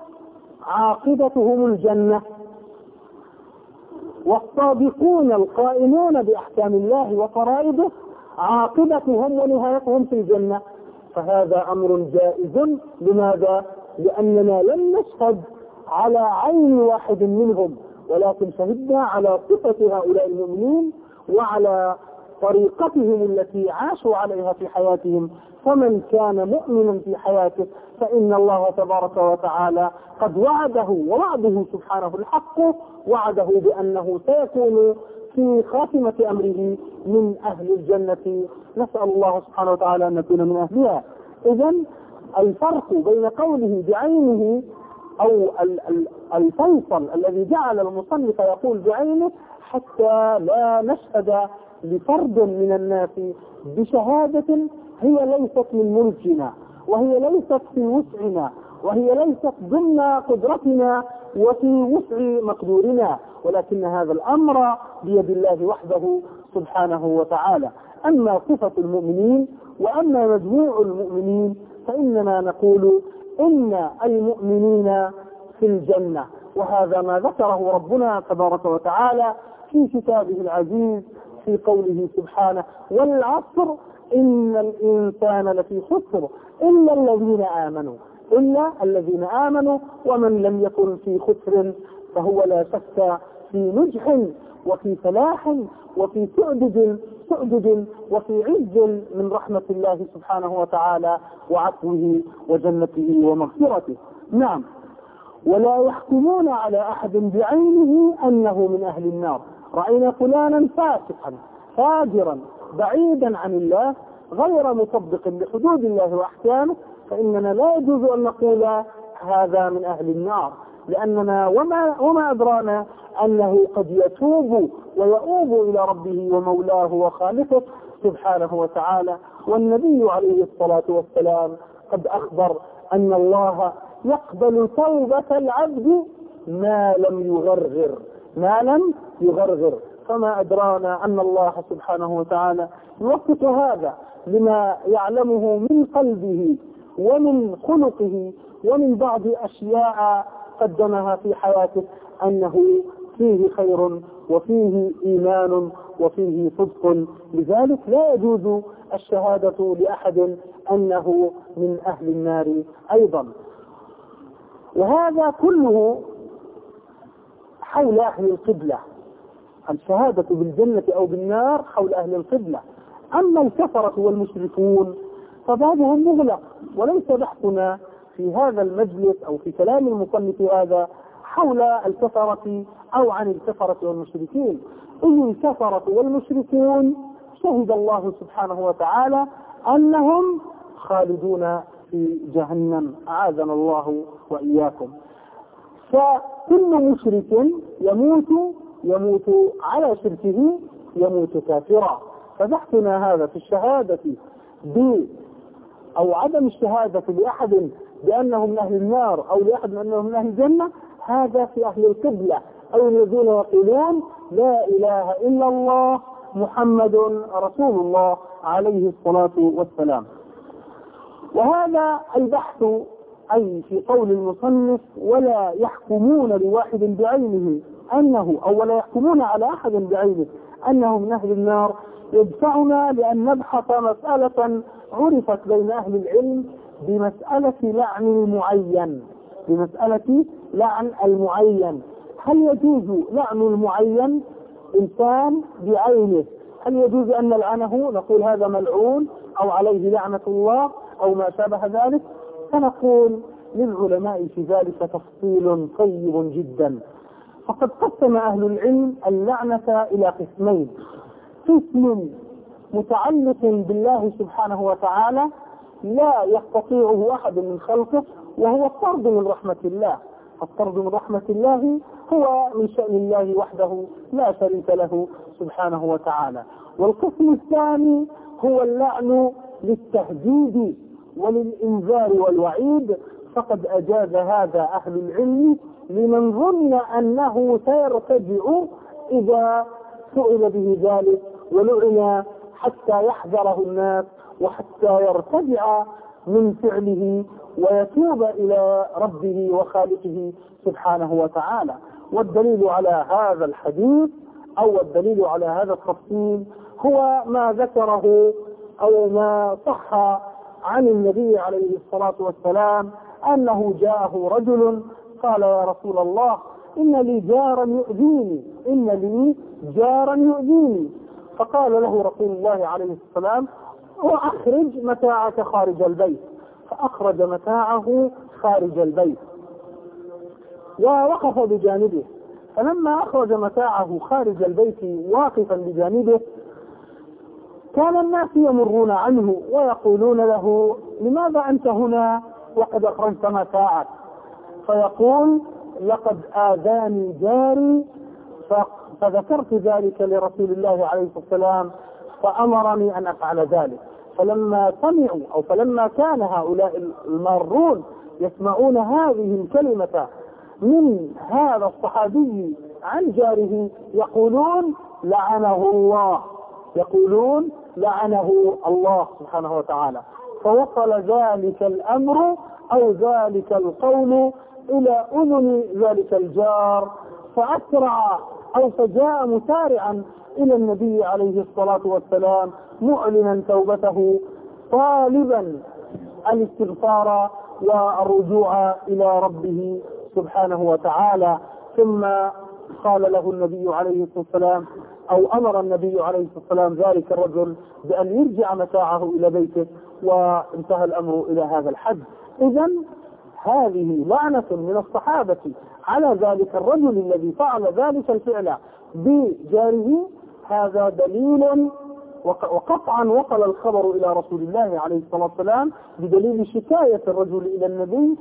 عاقبتهم الجنة، والصادقون القائمون بأحكام الله وفرائضه عاقبتهم ونهايتهم في الجنة، فهذا أمر جائز. لماذا؟ لأننا لم نشهد على عين واحد منهم، ولكن شهدنا على صفة هؤلاء المؤمنين وعلى طريقتهم التي عاشوا عليها في حياتهم. فمن كان مؤمنا في حياته فإن الله تبارك وتعالى قد وعده، ووعده سبحانه الحق، وعده بأنه سيكون في خاتمة أمره من أهل الجنة. نسأل الله سبحانه وتعالى أن نكون من أهلها. إذن الفرق بين قوله بعينه أو الفيصل الذي جعل المصنف يقول بعينه حتى لا نشهد لفرد من الناس بشهادة هي ليست من ملكنا، وهي ليست في وسعنا، وهي ليست ضمن قدرتنا وفي وسع مقدورنا، ولكن هذا الأمر بيد الله وحده سبحانه وتعالى. أما صفة المؤمنين وأما مجموع المؤمنين فإننا نقول إن المؤمنين في الجنة، وهذا ما ذكره ربنا تبارك وتعالى في كتابه العزيز في قوله سبحانه: والعصر إن الإنسان لفي خسر إلا الذين آمنوا. إلا الذين آمنوا، ومن لم يكن في خسر فهو لا شك في نجح وفي فلاح وفي سؤدد سؤدد وفي عز من رحمة الله سبحانه وتعالى وعفوه وجنته ومغفرته. نعم، ولا يحكمون على أحد بعينه أنه من أهل النار. رأينا فلانا فاسقا فاجرا بعيدا عن الله غير مطبق لحدود الله وأحكامه، فإننا لا يجوز أن نقول هذا من أهل النار، لأننا وما, وما أدرانا أنه قد يتوب ويؤوب إلى ربه ومولاه وخالقه سبحانه وتعالى. والنبي عليه الصلاة والسلام قد أخبر أن الله يقبل توبة العبد ما لم يغرغر ما لم يغرغر فما أدرانا أن الله سبحانه وتعالى يوفق هذا لما يعلمه من قلبه ومن خلقه ومن بعض أشياء قدمها في حياته، أنه فيه خير وفيه إيمان وفيه صدق. لذلك لا يجوز الشهادة لأحد أنه من أهل النار أيضا. وهذا كله حول أهل القبلة، الشهادة بالجنة أو بالنار حول أهل القبلة. أما الكفرة والمشركون فبابهم مغلق، وليس بحثنا في هذا المجلس أو في كلام المصنف هذا حول الكفرة أو عن الكفرة والمشركين. إذ الكفرة والمشركون شهد الله سبحانه وتعالى أنهم خالدون في جهنم، أعاذنا الله وإياكم. فكل مشرك يموت يموت على شركه، يموت كافرا. فبحثنا هذا في الشهادة ب أو عدم الشهادة لأحد بأنه من أهل النار أو لأحد بأنه من أهل الجنة، هذا في أهل القبلة أو الذين يقولون لا إله إلا الله محمد رسول الله عليه الصلاة والسلام. وهذا البحث أي في قول المصنف ولا يحكمون لواحد بعينه أنه أو ولا يحكمون على أحد بعينه أنه من أهل النار، يدفعنا لأن نبحث مسألة عرفت بين أهل العلم بمسألة لعن المعين بمسألة لعن المعين. هل يجوز لعن المعين إنسان بعينه؟ هل يجوز أن نلعنه نقول هذا ملعون أو عليه لعنة الله أو ما شابه ذلك؟ فنقول للعلماء في ذلك تفصيل طيب جدا. فقد قسم أهل العلم اللعنة إلى قسمين: قسم متعلق بالله سبحانه وتعالى لا يستطيعه أحد من خلقه، وهو الطرد من رحمة الله. الطرد من رحمة الله هو من شأن الله وحده لا شريك له سبحانه وتعالى. والقسم الثاني هو اللعن للتهديد وللإنذار والوعيد، فقد أجاز هذا أهل العلم لمن ظن أنه سيرتجع إذا سئل به ذلك ولعن حتى يحذره الناس وحتى يرتجع من فعله ويتوب إلى ربه وخالقه سبحانه وتعالى. والدليل على هذا الحديث أو الدليل على هذا التفصيل هو ما ذكره أو ما صح عن النبي عليه الصلاة والسلام أنه جاءه رجل قال يا رسول الله إن لي جارا يؤذيني إن لي جارا يؤذيني فقال له رسول الله عليه السلام وأخرج متاعك خارج البيت. فأخرج متاعه خارج البيت ووقف بجانبه. فلما أخرج متاعه خارج البيت واقفا بجانبه كان الناس يمرون عنه ويقولون له لماذا أنت هنا وقد أخرجت متاعك؟ فيقول لقد آذاني جاري فذكرت ذلك لرسول الله عليه الصلاة والسلام فأمرني أن أفعل ذلك. فلما سمعوا أو فلما كان هؤلاء المارون يسمعون هذه الكلمة من هذا الصحابي عن جاره يقولون لعنه الله يقولون لعنه الله سبحانه وتعالى. فوصل ذلك الأمر أو ذلك القول إلى أذن ذلك الجار فأسرع أو فجاء مسارعا إلى النبي عليه الصلاة والسلام معلنا توبته طالبا الاستغفار والرجوع إلى ربه سبحانه وتعالى. ثم قال له النبي عليه الصلاة والسلام أو أمر النبي عليه الصلاة والسلام ذلك الرجل بأن يرجع متاعه إلى بيته وانتهى الأمر إلى هذا الحد. إذن هذه لعنة من الصحابة على ذلك الرجل الذي فعل ذلك الفعل بجاره. هذا دليل وقطعا وصل الخبر إلى رسول الله عليه الصلاة والسلام بدليل شكاية الرجل إلى النبي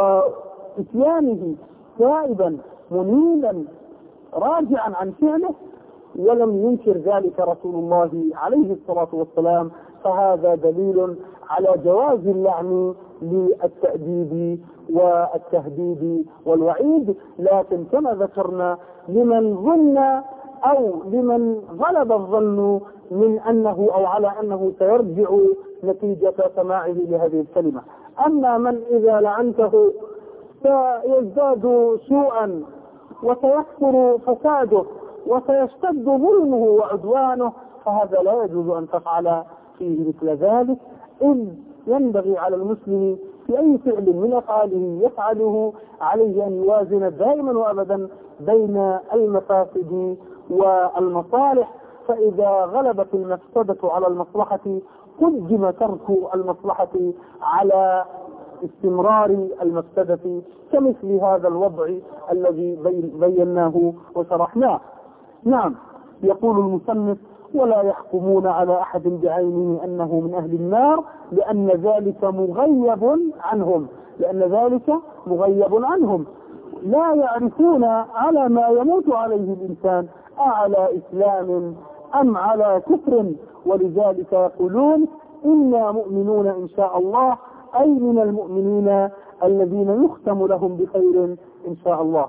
وإتيانه تائبا منيبا راجعا عن فعله ولم ينكر ذلك رسول الله عليه الصلاة والسلام. فهذا دليل على جواز اللعن للتأديب والتهديد والوعيد. لكن كما ذكرنا لمن ظن أو لمن غلب الظن من أنه أو على أنه سيرجع نتيجة سماعه لهذه الكلمة. أما من إذا لعنته سيزداد سوءا وسيكثر فساده وسيشتد ظلمه وعدوانه فهذا لا يجوز أن تفعل فيه مثل ذلك. إذ ينبغي على المسلم في أي فعل من أفعاله يفعله عليه أن يوازن دائما وأبدا بين المفاسد والمصالح. فإذا غلبت المفسدة على المصلحة قدم ترك المصلحة على استمرار المفسدة كمثل هذا الوضع الذي بيناه وشرحناه. نعم. يقول المصنف ولا يحكمون على أحد بعينه أنه من أهل النار لأن ذلك مغيب عنهم لأن ذلك مغيب عنهم لا يعرفون على ما يموت عليه الإنسان أعلى إسلام أم على كفر. ولذلك يقولون إنا مؤمنون إن شاء الله أي من المؤمنين الذين يختم لهم بخير إن شاء الله.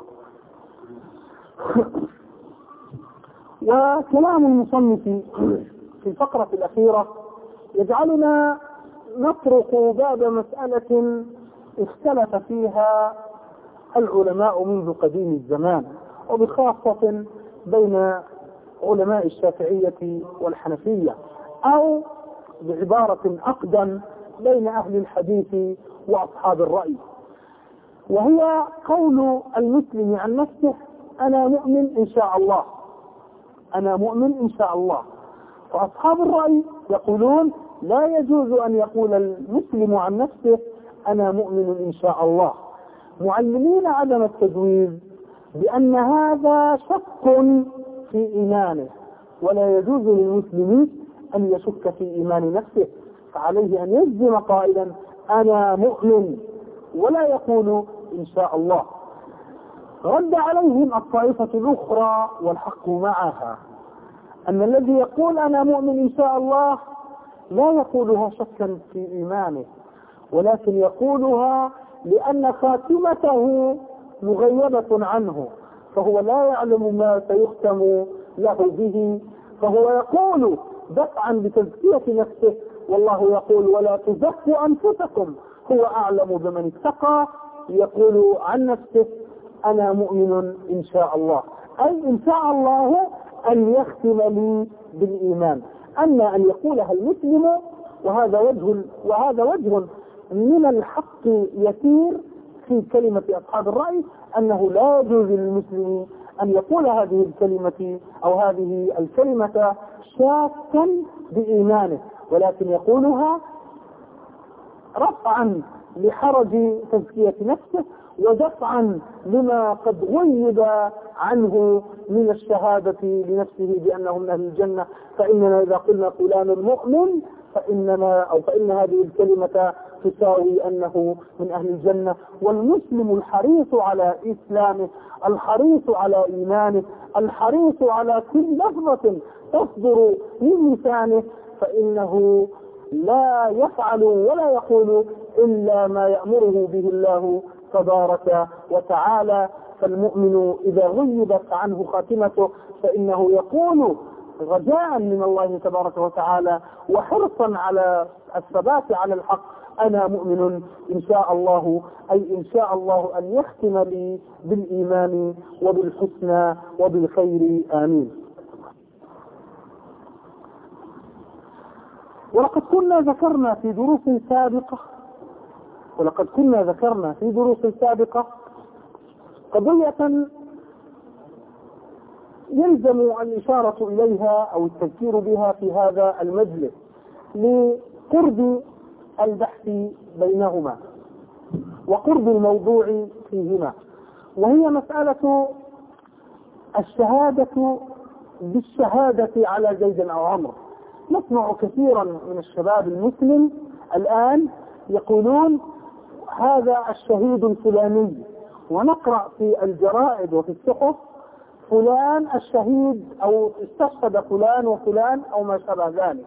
وكلام المصنف في الفقرة الأخيرة يجعلنا نطرق باب مسألة اختلف فيها العلماء منذ قديم الزمان وبخاصة بين علماء الشافعية والحنفية أو بعبارة أقدم بين أهل الحديث وأصحاب الرأي. وهي قول المسلم عن نفسه أنا مؤمن إن شاء الله أنا مؤمن إن شاء الله. فأصحاب الرأي يقولون لا يجوز أن يقول المسلم عن نفسه أنا مؤمن إن شاء الله معلمين عدم التجويز بأن هذا شك في إيمانه ولا يجوز للمسلم أن يشك في إيمان نفسه. فعليه أن يجزم قائلا أنا مؤمن ولا يقول إن شاء الله. رد عليهم الطائفة الأخرى والحق معها أن الذي يقول أنا مؤمن إن شاء الله لا يقولها شكا في إيمانه ولكن يقولها لأن خاتمته مغيبة عنه فهو لا يعلم ما سيختم له به فهو يقول دفعا بتزكية نفسه والله يقول ولا تزكوا أنفسكم هو أعلم بمن اتقى. يقول عن نفسه أنا مؤمن إن شاء الله أي إن شاء الله أن يختم لي بالإيمان. أما أن يقولها المسلم وهذا وجه وهذا وجه من الحق يسير في كلمة أصحاب الرأي، أنه لا يجوز للمسلم أن يقول هذه الكلمة أو هذه الكلمة شاكا بإيمانه، ولكن يقولها رفعا لحرج تزكية نفسه ودفعا لما قد غيب عنه من الشهادة لنفسه بأنه من أهل الجنة. فإننا إذا قلنا فلان مؤمن فإننا أو فإن هذه الكلمة تساوي أنه من أهل الجنة. والمسلم الحريص على إسلامه، الحريص على إيمانه، الحريص على كل لفظة تصدر من لسانه، فإنه لا يفعل ولا يقول إلا ما يأمره به الله تبارك وتعالى. فالمؤمن إذا غيبت عنه خاتمته فإنه يقول رجاء من الله تبارك وتعالى وحرصا على الثبات على الحق: أنا مؤمن إن شاء الله، أي إن شاء الله أن يختم لي بالإيمان وبالحسنى وبالخير، آمين. ولقد كنا ذكرنا في دروس سابقة ولقد كنا ذكرنا في دروس سابقة قضية يلزم الإشارة إليها أو التذكير بها في هذا المجلس لقرب البحث بينهما وقرب الموضوع فيهما، وهي مسألة الشهادة بالشهادة على زيد أو عمرو. نسمع كثيرا من الشباب المسلم الآن يقولون هذا الشهيد الفلاني، ونقرأ في الجرائد وفي الصحف فلان الشهيد أو استشهد فلان وفلان أو ما شابه ذلك.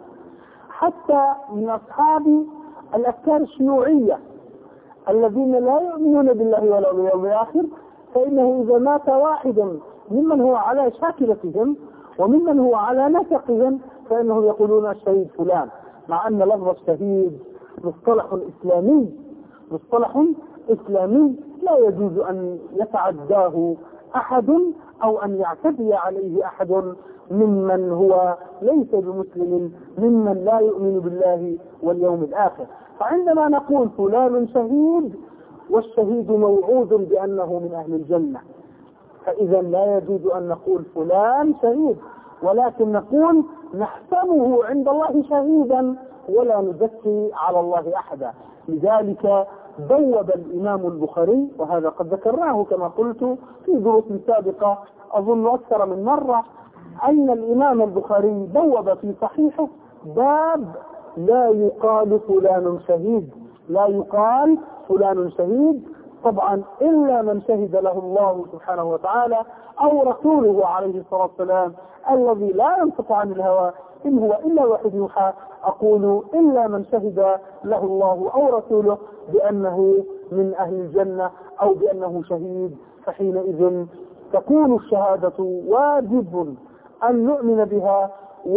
حتى من أصحاب الأفكار الشيوعية الذين لا يؤمنون بالله ولا باليوم الآخر، فإنه إذا مات واحد ممن هو على شاكلتهم وممن هو على نسقهم فإنهم يقولون الشهيد فلان، مع أن لفظ الشهيد مصطلح إسلامي مصطلح إسلامي لا يجوز أن يتعداه أحد أو أن يعتدي عليه أحد ممن هو ليس بمسلم، ممن لا يؤمن بالله واليوم الآخر. فعندما نقول فلان شهيد والشهيد موعود بأنه من أهل الجنة، فإذا لا يجوز أن نقول فلان شهيد، ولكن نقول نحسبه عند الله شهيدا ولا نزكي على الله أحدا. لذلك بوب الإمام البخاري، وهذا قد ذكرناه كما قلت في دروس سابقة أظن أكثر من مرة، أن الإمام البخاري بوب في صحيحه باب لا يقال فلان شهيد، لا يقال فلان شهيد طبعا إلا من شهد له الله سبحانه وتعالى أو رسوله عليه الصلاة والسلام الذي لا ينطق عن الهوى إن هو إلا وحي يوحى. أقول إلا من شهد له الله أو رسوله بأنه من أهل الجنة أو بأنه شهيد، فحينئذ تكون الشهادة واجب أن نؤمن بها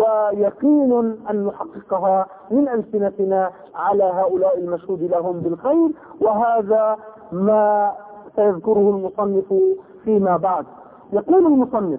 ويقين أن نحققها من ألسنتنا على هؤلاء المشهود لهم بالخير، وهذا ما سيذكره المصنف فيما بعد. يقول المصنف: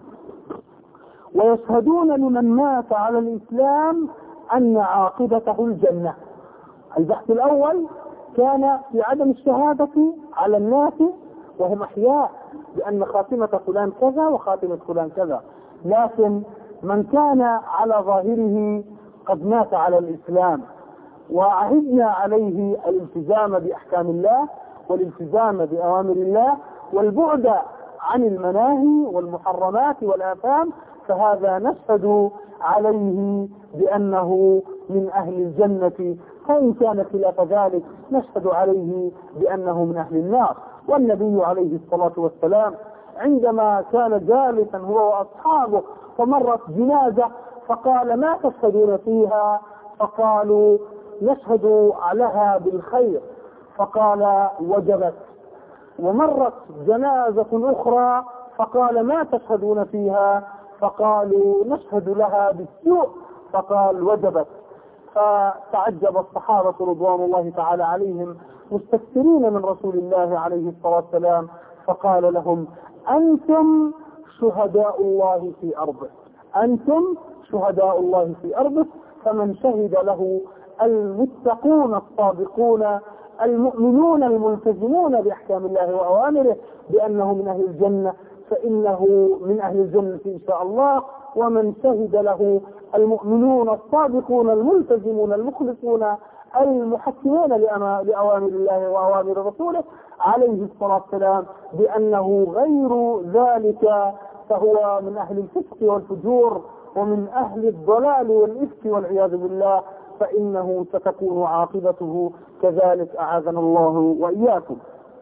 ويشهدون لمن مات على الإسلام أن عاقبته الجنة. البحث الأول كان في عدم الشهادة على الناس وهم أحياء بأن خاتمة فلان كذا وخاتمة فلان كذا، لكن من كان على ظاهره قد مات على الإسلام وعهدنا عليه الالتزام بأحكام الله والالتزام بأوامر الله والبعد عن المناهي والمحرمات والآثام، فهذا نشهد عليه بأنه من أهل الجنة، فإن كان خلاف ذلك نشهد عليه بأنه من أهل النار. والنبي عليه الصلاة والسلام عندما كان جالسا هو وأصحابه فمرت جنازة فقال: ما تشهدون فيها؟ فقالوا: نشهد عليها بالخير. فقال: وجبت. ومرت جنازة أخرى فقال: ما تشهدون فيها؟ فقالوا: نشهد لها بالسوء. فقال: وجبت. فتعجب الصحابة رضوان الله تعالى عليهم مستكثرين من رسول الله عليه الصلاة والسلام، فقال لهم: أنتم شهداء الله في أرضه، أنتم شهداء الله في أرضه، فمن شهد له المتقون الصادقون المؤمنون الملتزمون بأحكام الله وأوامره بأنه من أهل الجنة فإنه من أهل الجنة إن شاء الله. ومن شهد له المؤمنون الصادقون الملتزمون المخلصون المحكمون لأوامر الله وأوامر رسوله عليه الصلاة والسلام بأنه غير ذلك فهو من أهل الفسق والفجور ومن أهل الضلال والإفك والعياذ بالله، فإنه ستكون عاقبته كذلك أعاذنا الله وإياكم.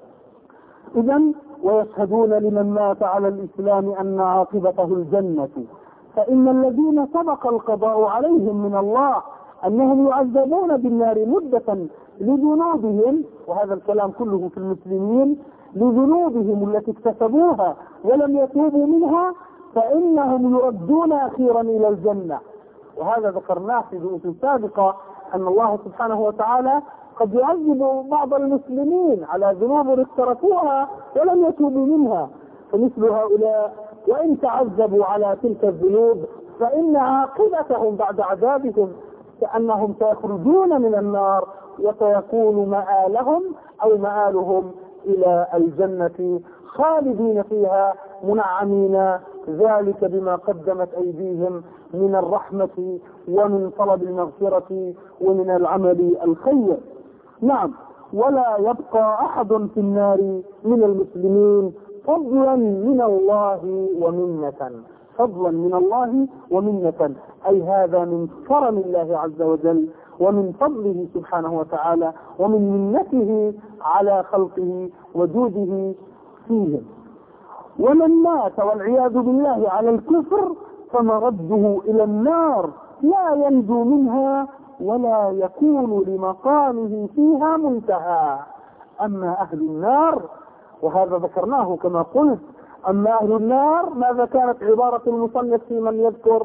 إذن ويشهدون لمن مات على الإسلام أن عاقبته الجنة، فإن الذين سبق القضاء عليهم من الله أنهم يعذبون بالنار مدة لذنوبهم، وهذا الكلام كله في المسلمين، لذنوبهم التي اكتسبوها ولم يتوبوا منها، فإنهم يردون أخيرا إلى الجنة. وهذا ذكرناه في دروس سابقة أن الله سبحانه وتعالى قد يعذب بعض المسلمين على ذنوب اقترفوها ولم يتوبوا منها، فمثل هؤلاء وإن تعذبوا على تلك الذنوب فإن عاقبتهم بعد عذابهم كأنهم سيخرجون من النار وسيكون مآلهم أو مآلهم إلى الجنة خالدين فيها منعمين، ذلك بما قدمت أيديهم من الرحمة ومن طلب المغفرة ومن العمل الخير. نعم، ولا يبقى أحد في النار من المسلمين فضلا من الله ومنة، فضلا من الله ومنة، أي هذا من كرم الله عز وجل ومن فضله سبحانه وتعالى ومن منته على خلقه وجوده فيهم. ومن مات والعياذ بالله على الكفر فمرده إلى النار لا ينجو منها ولا يكون لمقامه فيها منتهى. أما أهل النار، وهذا ذكرناه كما قلت، أما أهل النار ماذا كانت عبارة المصنف في من يذكر؟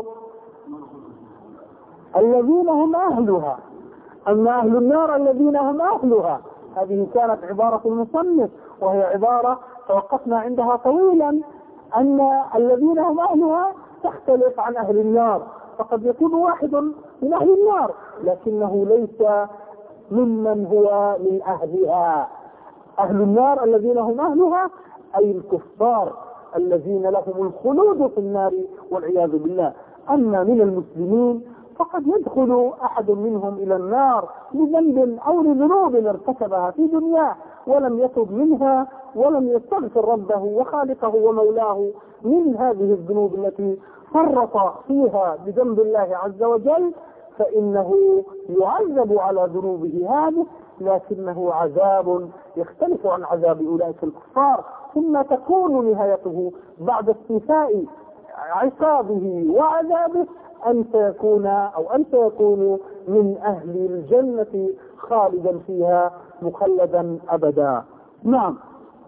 الذين هم أهلها. أما أهل النار الذين هم أهلها، هذه كانت عبارة المصنف، وهي عبارة توقفنا عندها طويلا، أن الذين هم أهلها تختلف عن أهل النار، فقد يكون واحد من أهل النار لكنه ليس ممن هو من أهلها. أهل النار الذين هم أهلها أي الكفار الذين لهم الخلود في النار والعياذ بالله. أما من المسلمين فقد يدخل أحد منهم إلى النار لذنب أو لذنوب ارتكبها في دنياه ولم يتب منها ولم يستغفر ربه وخالقه ومولاه من هذه الذنوب التي فرط فيها بذنب الله عز وجل، فإنه يعذب على ذنوبه هذه، لكنه عذاب يختلف عن عذاب أولئك الكفار، ثم تكون نهايته بعد استيفاء عقابه وعذابه أن سيكون أو أن سيكون من أهل الجنة خالدا فيها مخلدا أبدا. نعم،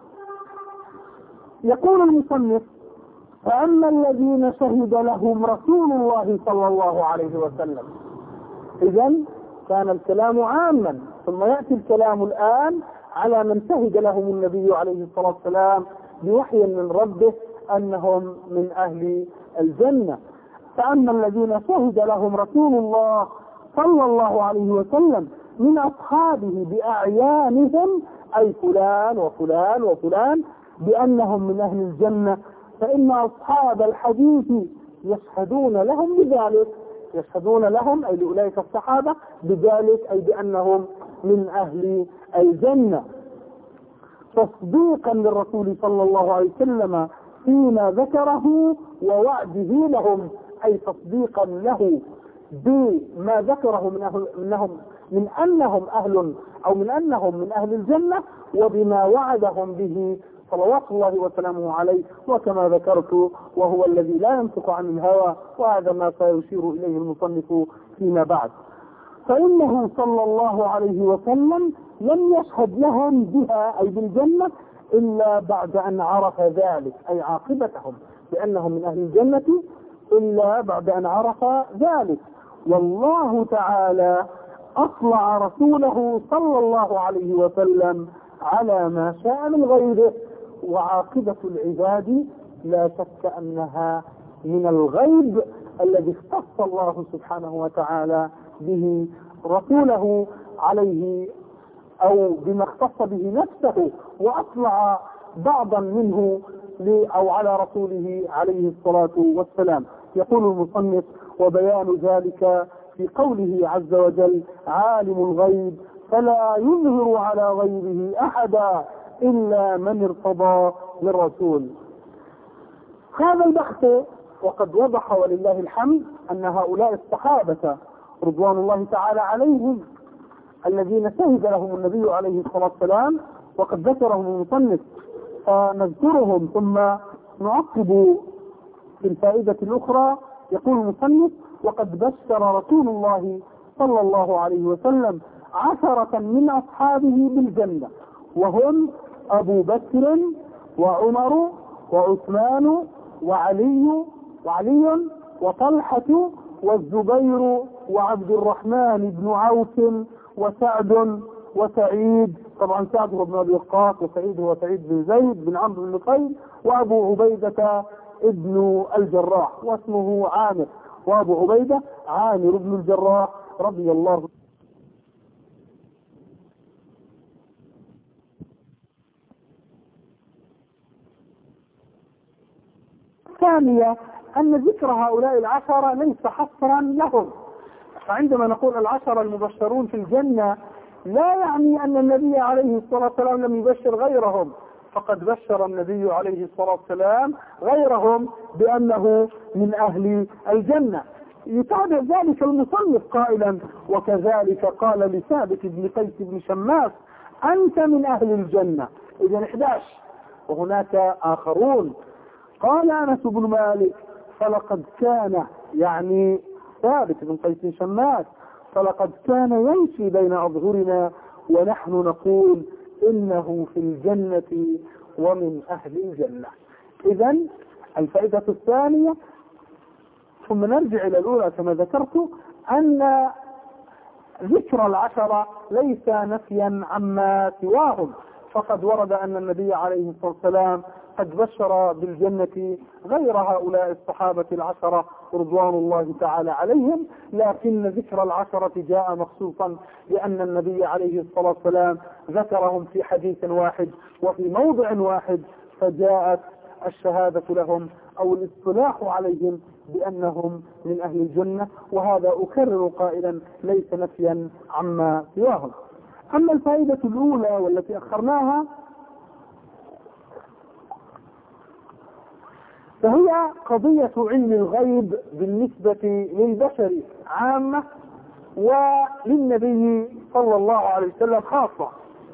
يقول المصنف: فأما الذين شهد لهم رسول الله صلى الله عليه وسلم. إذن كان الكلام عاما، ثم يأتي الكلام الآن على من شهد لهم النبي عليه الصلاة والسلام بوحي من ربه أنهم من أهل الجنة. فأما الذين شهد لهم رسول الله صلى الله عليه وسلم من أصحابه بأعيانهم، أي فلان وفلان وفلان، بأنهم من أهل الجنة، فإن أصحاب الحديث يشهدون لهم بذلك، يشهدون لهم أي لأولئك الصحابة بذلك، أي بأنهم من أهل الجنة، تصديقا للرسول صلى الله عليه وسلم فيما ذكره ووعده لهم، أي تصديقا له بما ذكره من أهل منهم من أنهم أهل أو من أنهم من أهل الجنة، وبما وعدهم به صلوات الله وسلامه عليه. وكما ذكرت وهو الذي لا ينطق عن الهوى، وهذا ما سيشير إليه المصنف فيما بعد. فإنه صلى الله عليه وسلم لم يشهد لهم بها أي بالجنة إلا بعد أن عرف ذلك، أي عاقبتهم بأنهم من أهل الجنة، إلا بعد أن عرف ذلك. والله تعالى أطلع رسوله صلى الله عليه وسلم على ما شاء من غيره، وعاقبة العباد لا شك أنها من الغيب الذي اختص الله سبحانه وتعالى به رسوله عليه، أو بما اختص به نفسه وأطلع بعضا منه أو على رسوله عليه الصلاة والسلام. يقول المصنف: وبيان ذلك في قوله عز وجل: عالم الغيب فلا يظهر على غيبه أحدا إلا من ارتضى من رسول. هذا البحث وقد وضح ولله الحمد أن هؤلاء الصحابة رضوان الله تعالى عليهم الذين شهد لهم النبي عليه الصلاة والسلام وقد ذكرهم المصنف، فنذكرهم ثم نعقب في الفائدة الأخرى. يقول المصنف: وقد بشر رسول الله صلى الله عليه وسلم عشرة من أصحابه بالجنة، وهم أبو بكر وعمر وعثمان وعلي وعلي وطلحة والزبير وعبد الرحمن بن عوف وسعد وسعيد، طبعا سعد هو ابن ابي وقاص، وسعيد هو سعيد بن زيد بن عمرو بن نفيل، وابو عبيدة ابن الجراح واسمه عامر، وابو عبيدة عامر بن الجراح رضي الله. الثانية أن ذكر هؤلاء العشرة ليس حصرا لهم، فعندما نقول العشرة المبشرون في الجنة لا يعني أن النبي عليه الصلاة والسلام لم يبشر غيرهم، فقد بشر النبي عليه الصلاة والسلام غيرهم بأنه من أهل الجنة. يتابع ذلك المصنف قائلا: وكذلك قال لثابت بن قيس بن شماس: أنت من أهل الجنة. إذن إحدى عشر، وهناك آخرون. قال أنس بن مالك: فلقد كان، يعني ثابت بن قيس شماس، فلقد كان يمشي بين أظهرنا ونحن نقول إنه في الجنة ومن أهل الجنة. إذن الفائدة الثانية، ثم نرجع إلى الأولى كما ذكرت، أن ذكر العشرة ليس نفيا عما سواهم، فقد ورد أن النبي عليه الصلاة والسلام قد بشر بالجنة غير هؤلاء الصحابة العشرة رضوان الله تعالى عليهم، لكن ذكر العشرة جاء مخصوصا لأن النبي عليه الصلاة والسلام ذكرهم في حديث واحد وفي موضع واحد، فجاءت الشهادة لهم أو الاصطلاح عليهم بأنهم من أهل الجنة، وهذا أكرر قائلا ليس نفيا عما سواهم. أما الفائدة الأولى والتي أخرناها فهي قضية علم الغيب بالنسبة للبشر عامة وللنبي صلى الله عليه وسلم خاصة.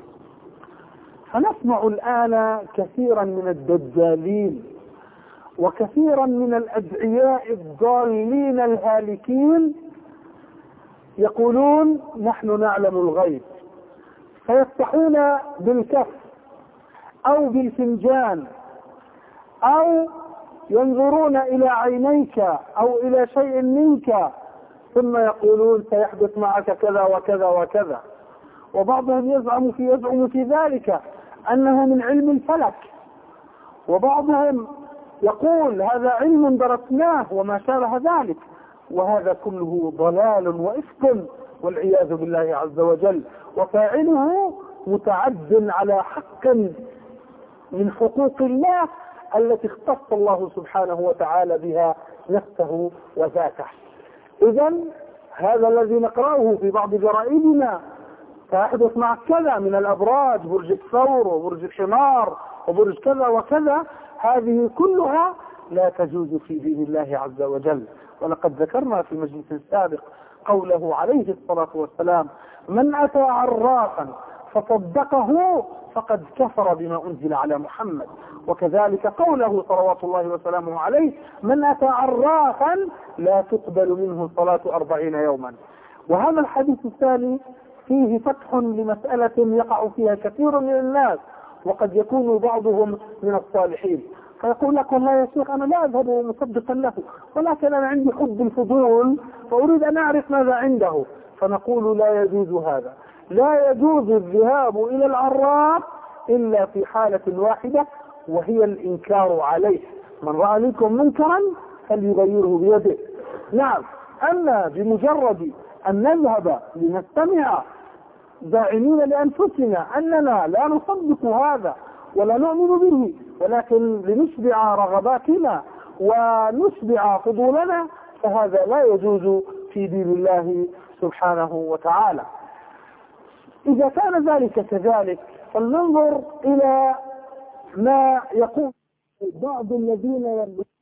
فنسمع الآن كثيرا من الدجالين وكثيرا من الأدعياء الضالين الهالكين يقولون نحن نعلم الغيب، فيفتحون بالكف أو بالفنجان أو ينظرون إلى عينيك أو إلى شيء منك ثم يقولون سيحدث معك كذا وكذا وكذا. وبعضهم يزعم في يزعم في ذلك أنه من علم الفلك، وبعضهم يقول هذا علم درسناه وما شابه ذلك، وهذا كله ضلال وإفك والعياذ بالله عز وجل، وفاعله متعد على حق من حقوق الله التي اختص الله سبحانه وتعالى بها نفسه وذاته. إذن هذا الذي نقرأه في بعض جرائدنا سيحدث مع كذا من الأبراج، برج الثور وبرج الحمار وبرج كذا وكذا، هذه كلها لا تجوز في دين الله عز وجل. ولقد ذكرنا في مجلس سابق قوله عليه الصلاة والسلام: من أتى عرافا فصدقه فقد كفر بما أنزل على محمد. وكذلك قوله صلوات الله وسلامه عليه: من أتى عرافا لا تقبل منه صلاة أربعين يوما. وهذا الحديث الثاني فيه فتح لمسألة يقع فيها كثير من الناس، وقد يكون بعضهم من الصالحين، فيقول لك والله يا شيخ أنا لا أذهب مصدقا له، ولكن أنا عندي حب الفضول فأريد أن أعرف ماذا عنده. فنقول لا يجوز هذا، لا يجوز الذهاب إلى العراف إلا في حالة واحدة، وهي الإنكار عليه. من رأى منكم منكرا فليغيره بيده، نعم، أما بمجرد أن نذهب لنستمع زاعمين لأنفسنا أننا لا نصدق هذا ولا نؤمن به، ولكن لنشبع رغباتنا ونشبع فضولنا، فهذا لا يجوز في دين الله سبحانه وتعالى. إذا كان ذلك كذلك فلننظر إلى ما يقول بعض الذين يربطون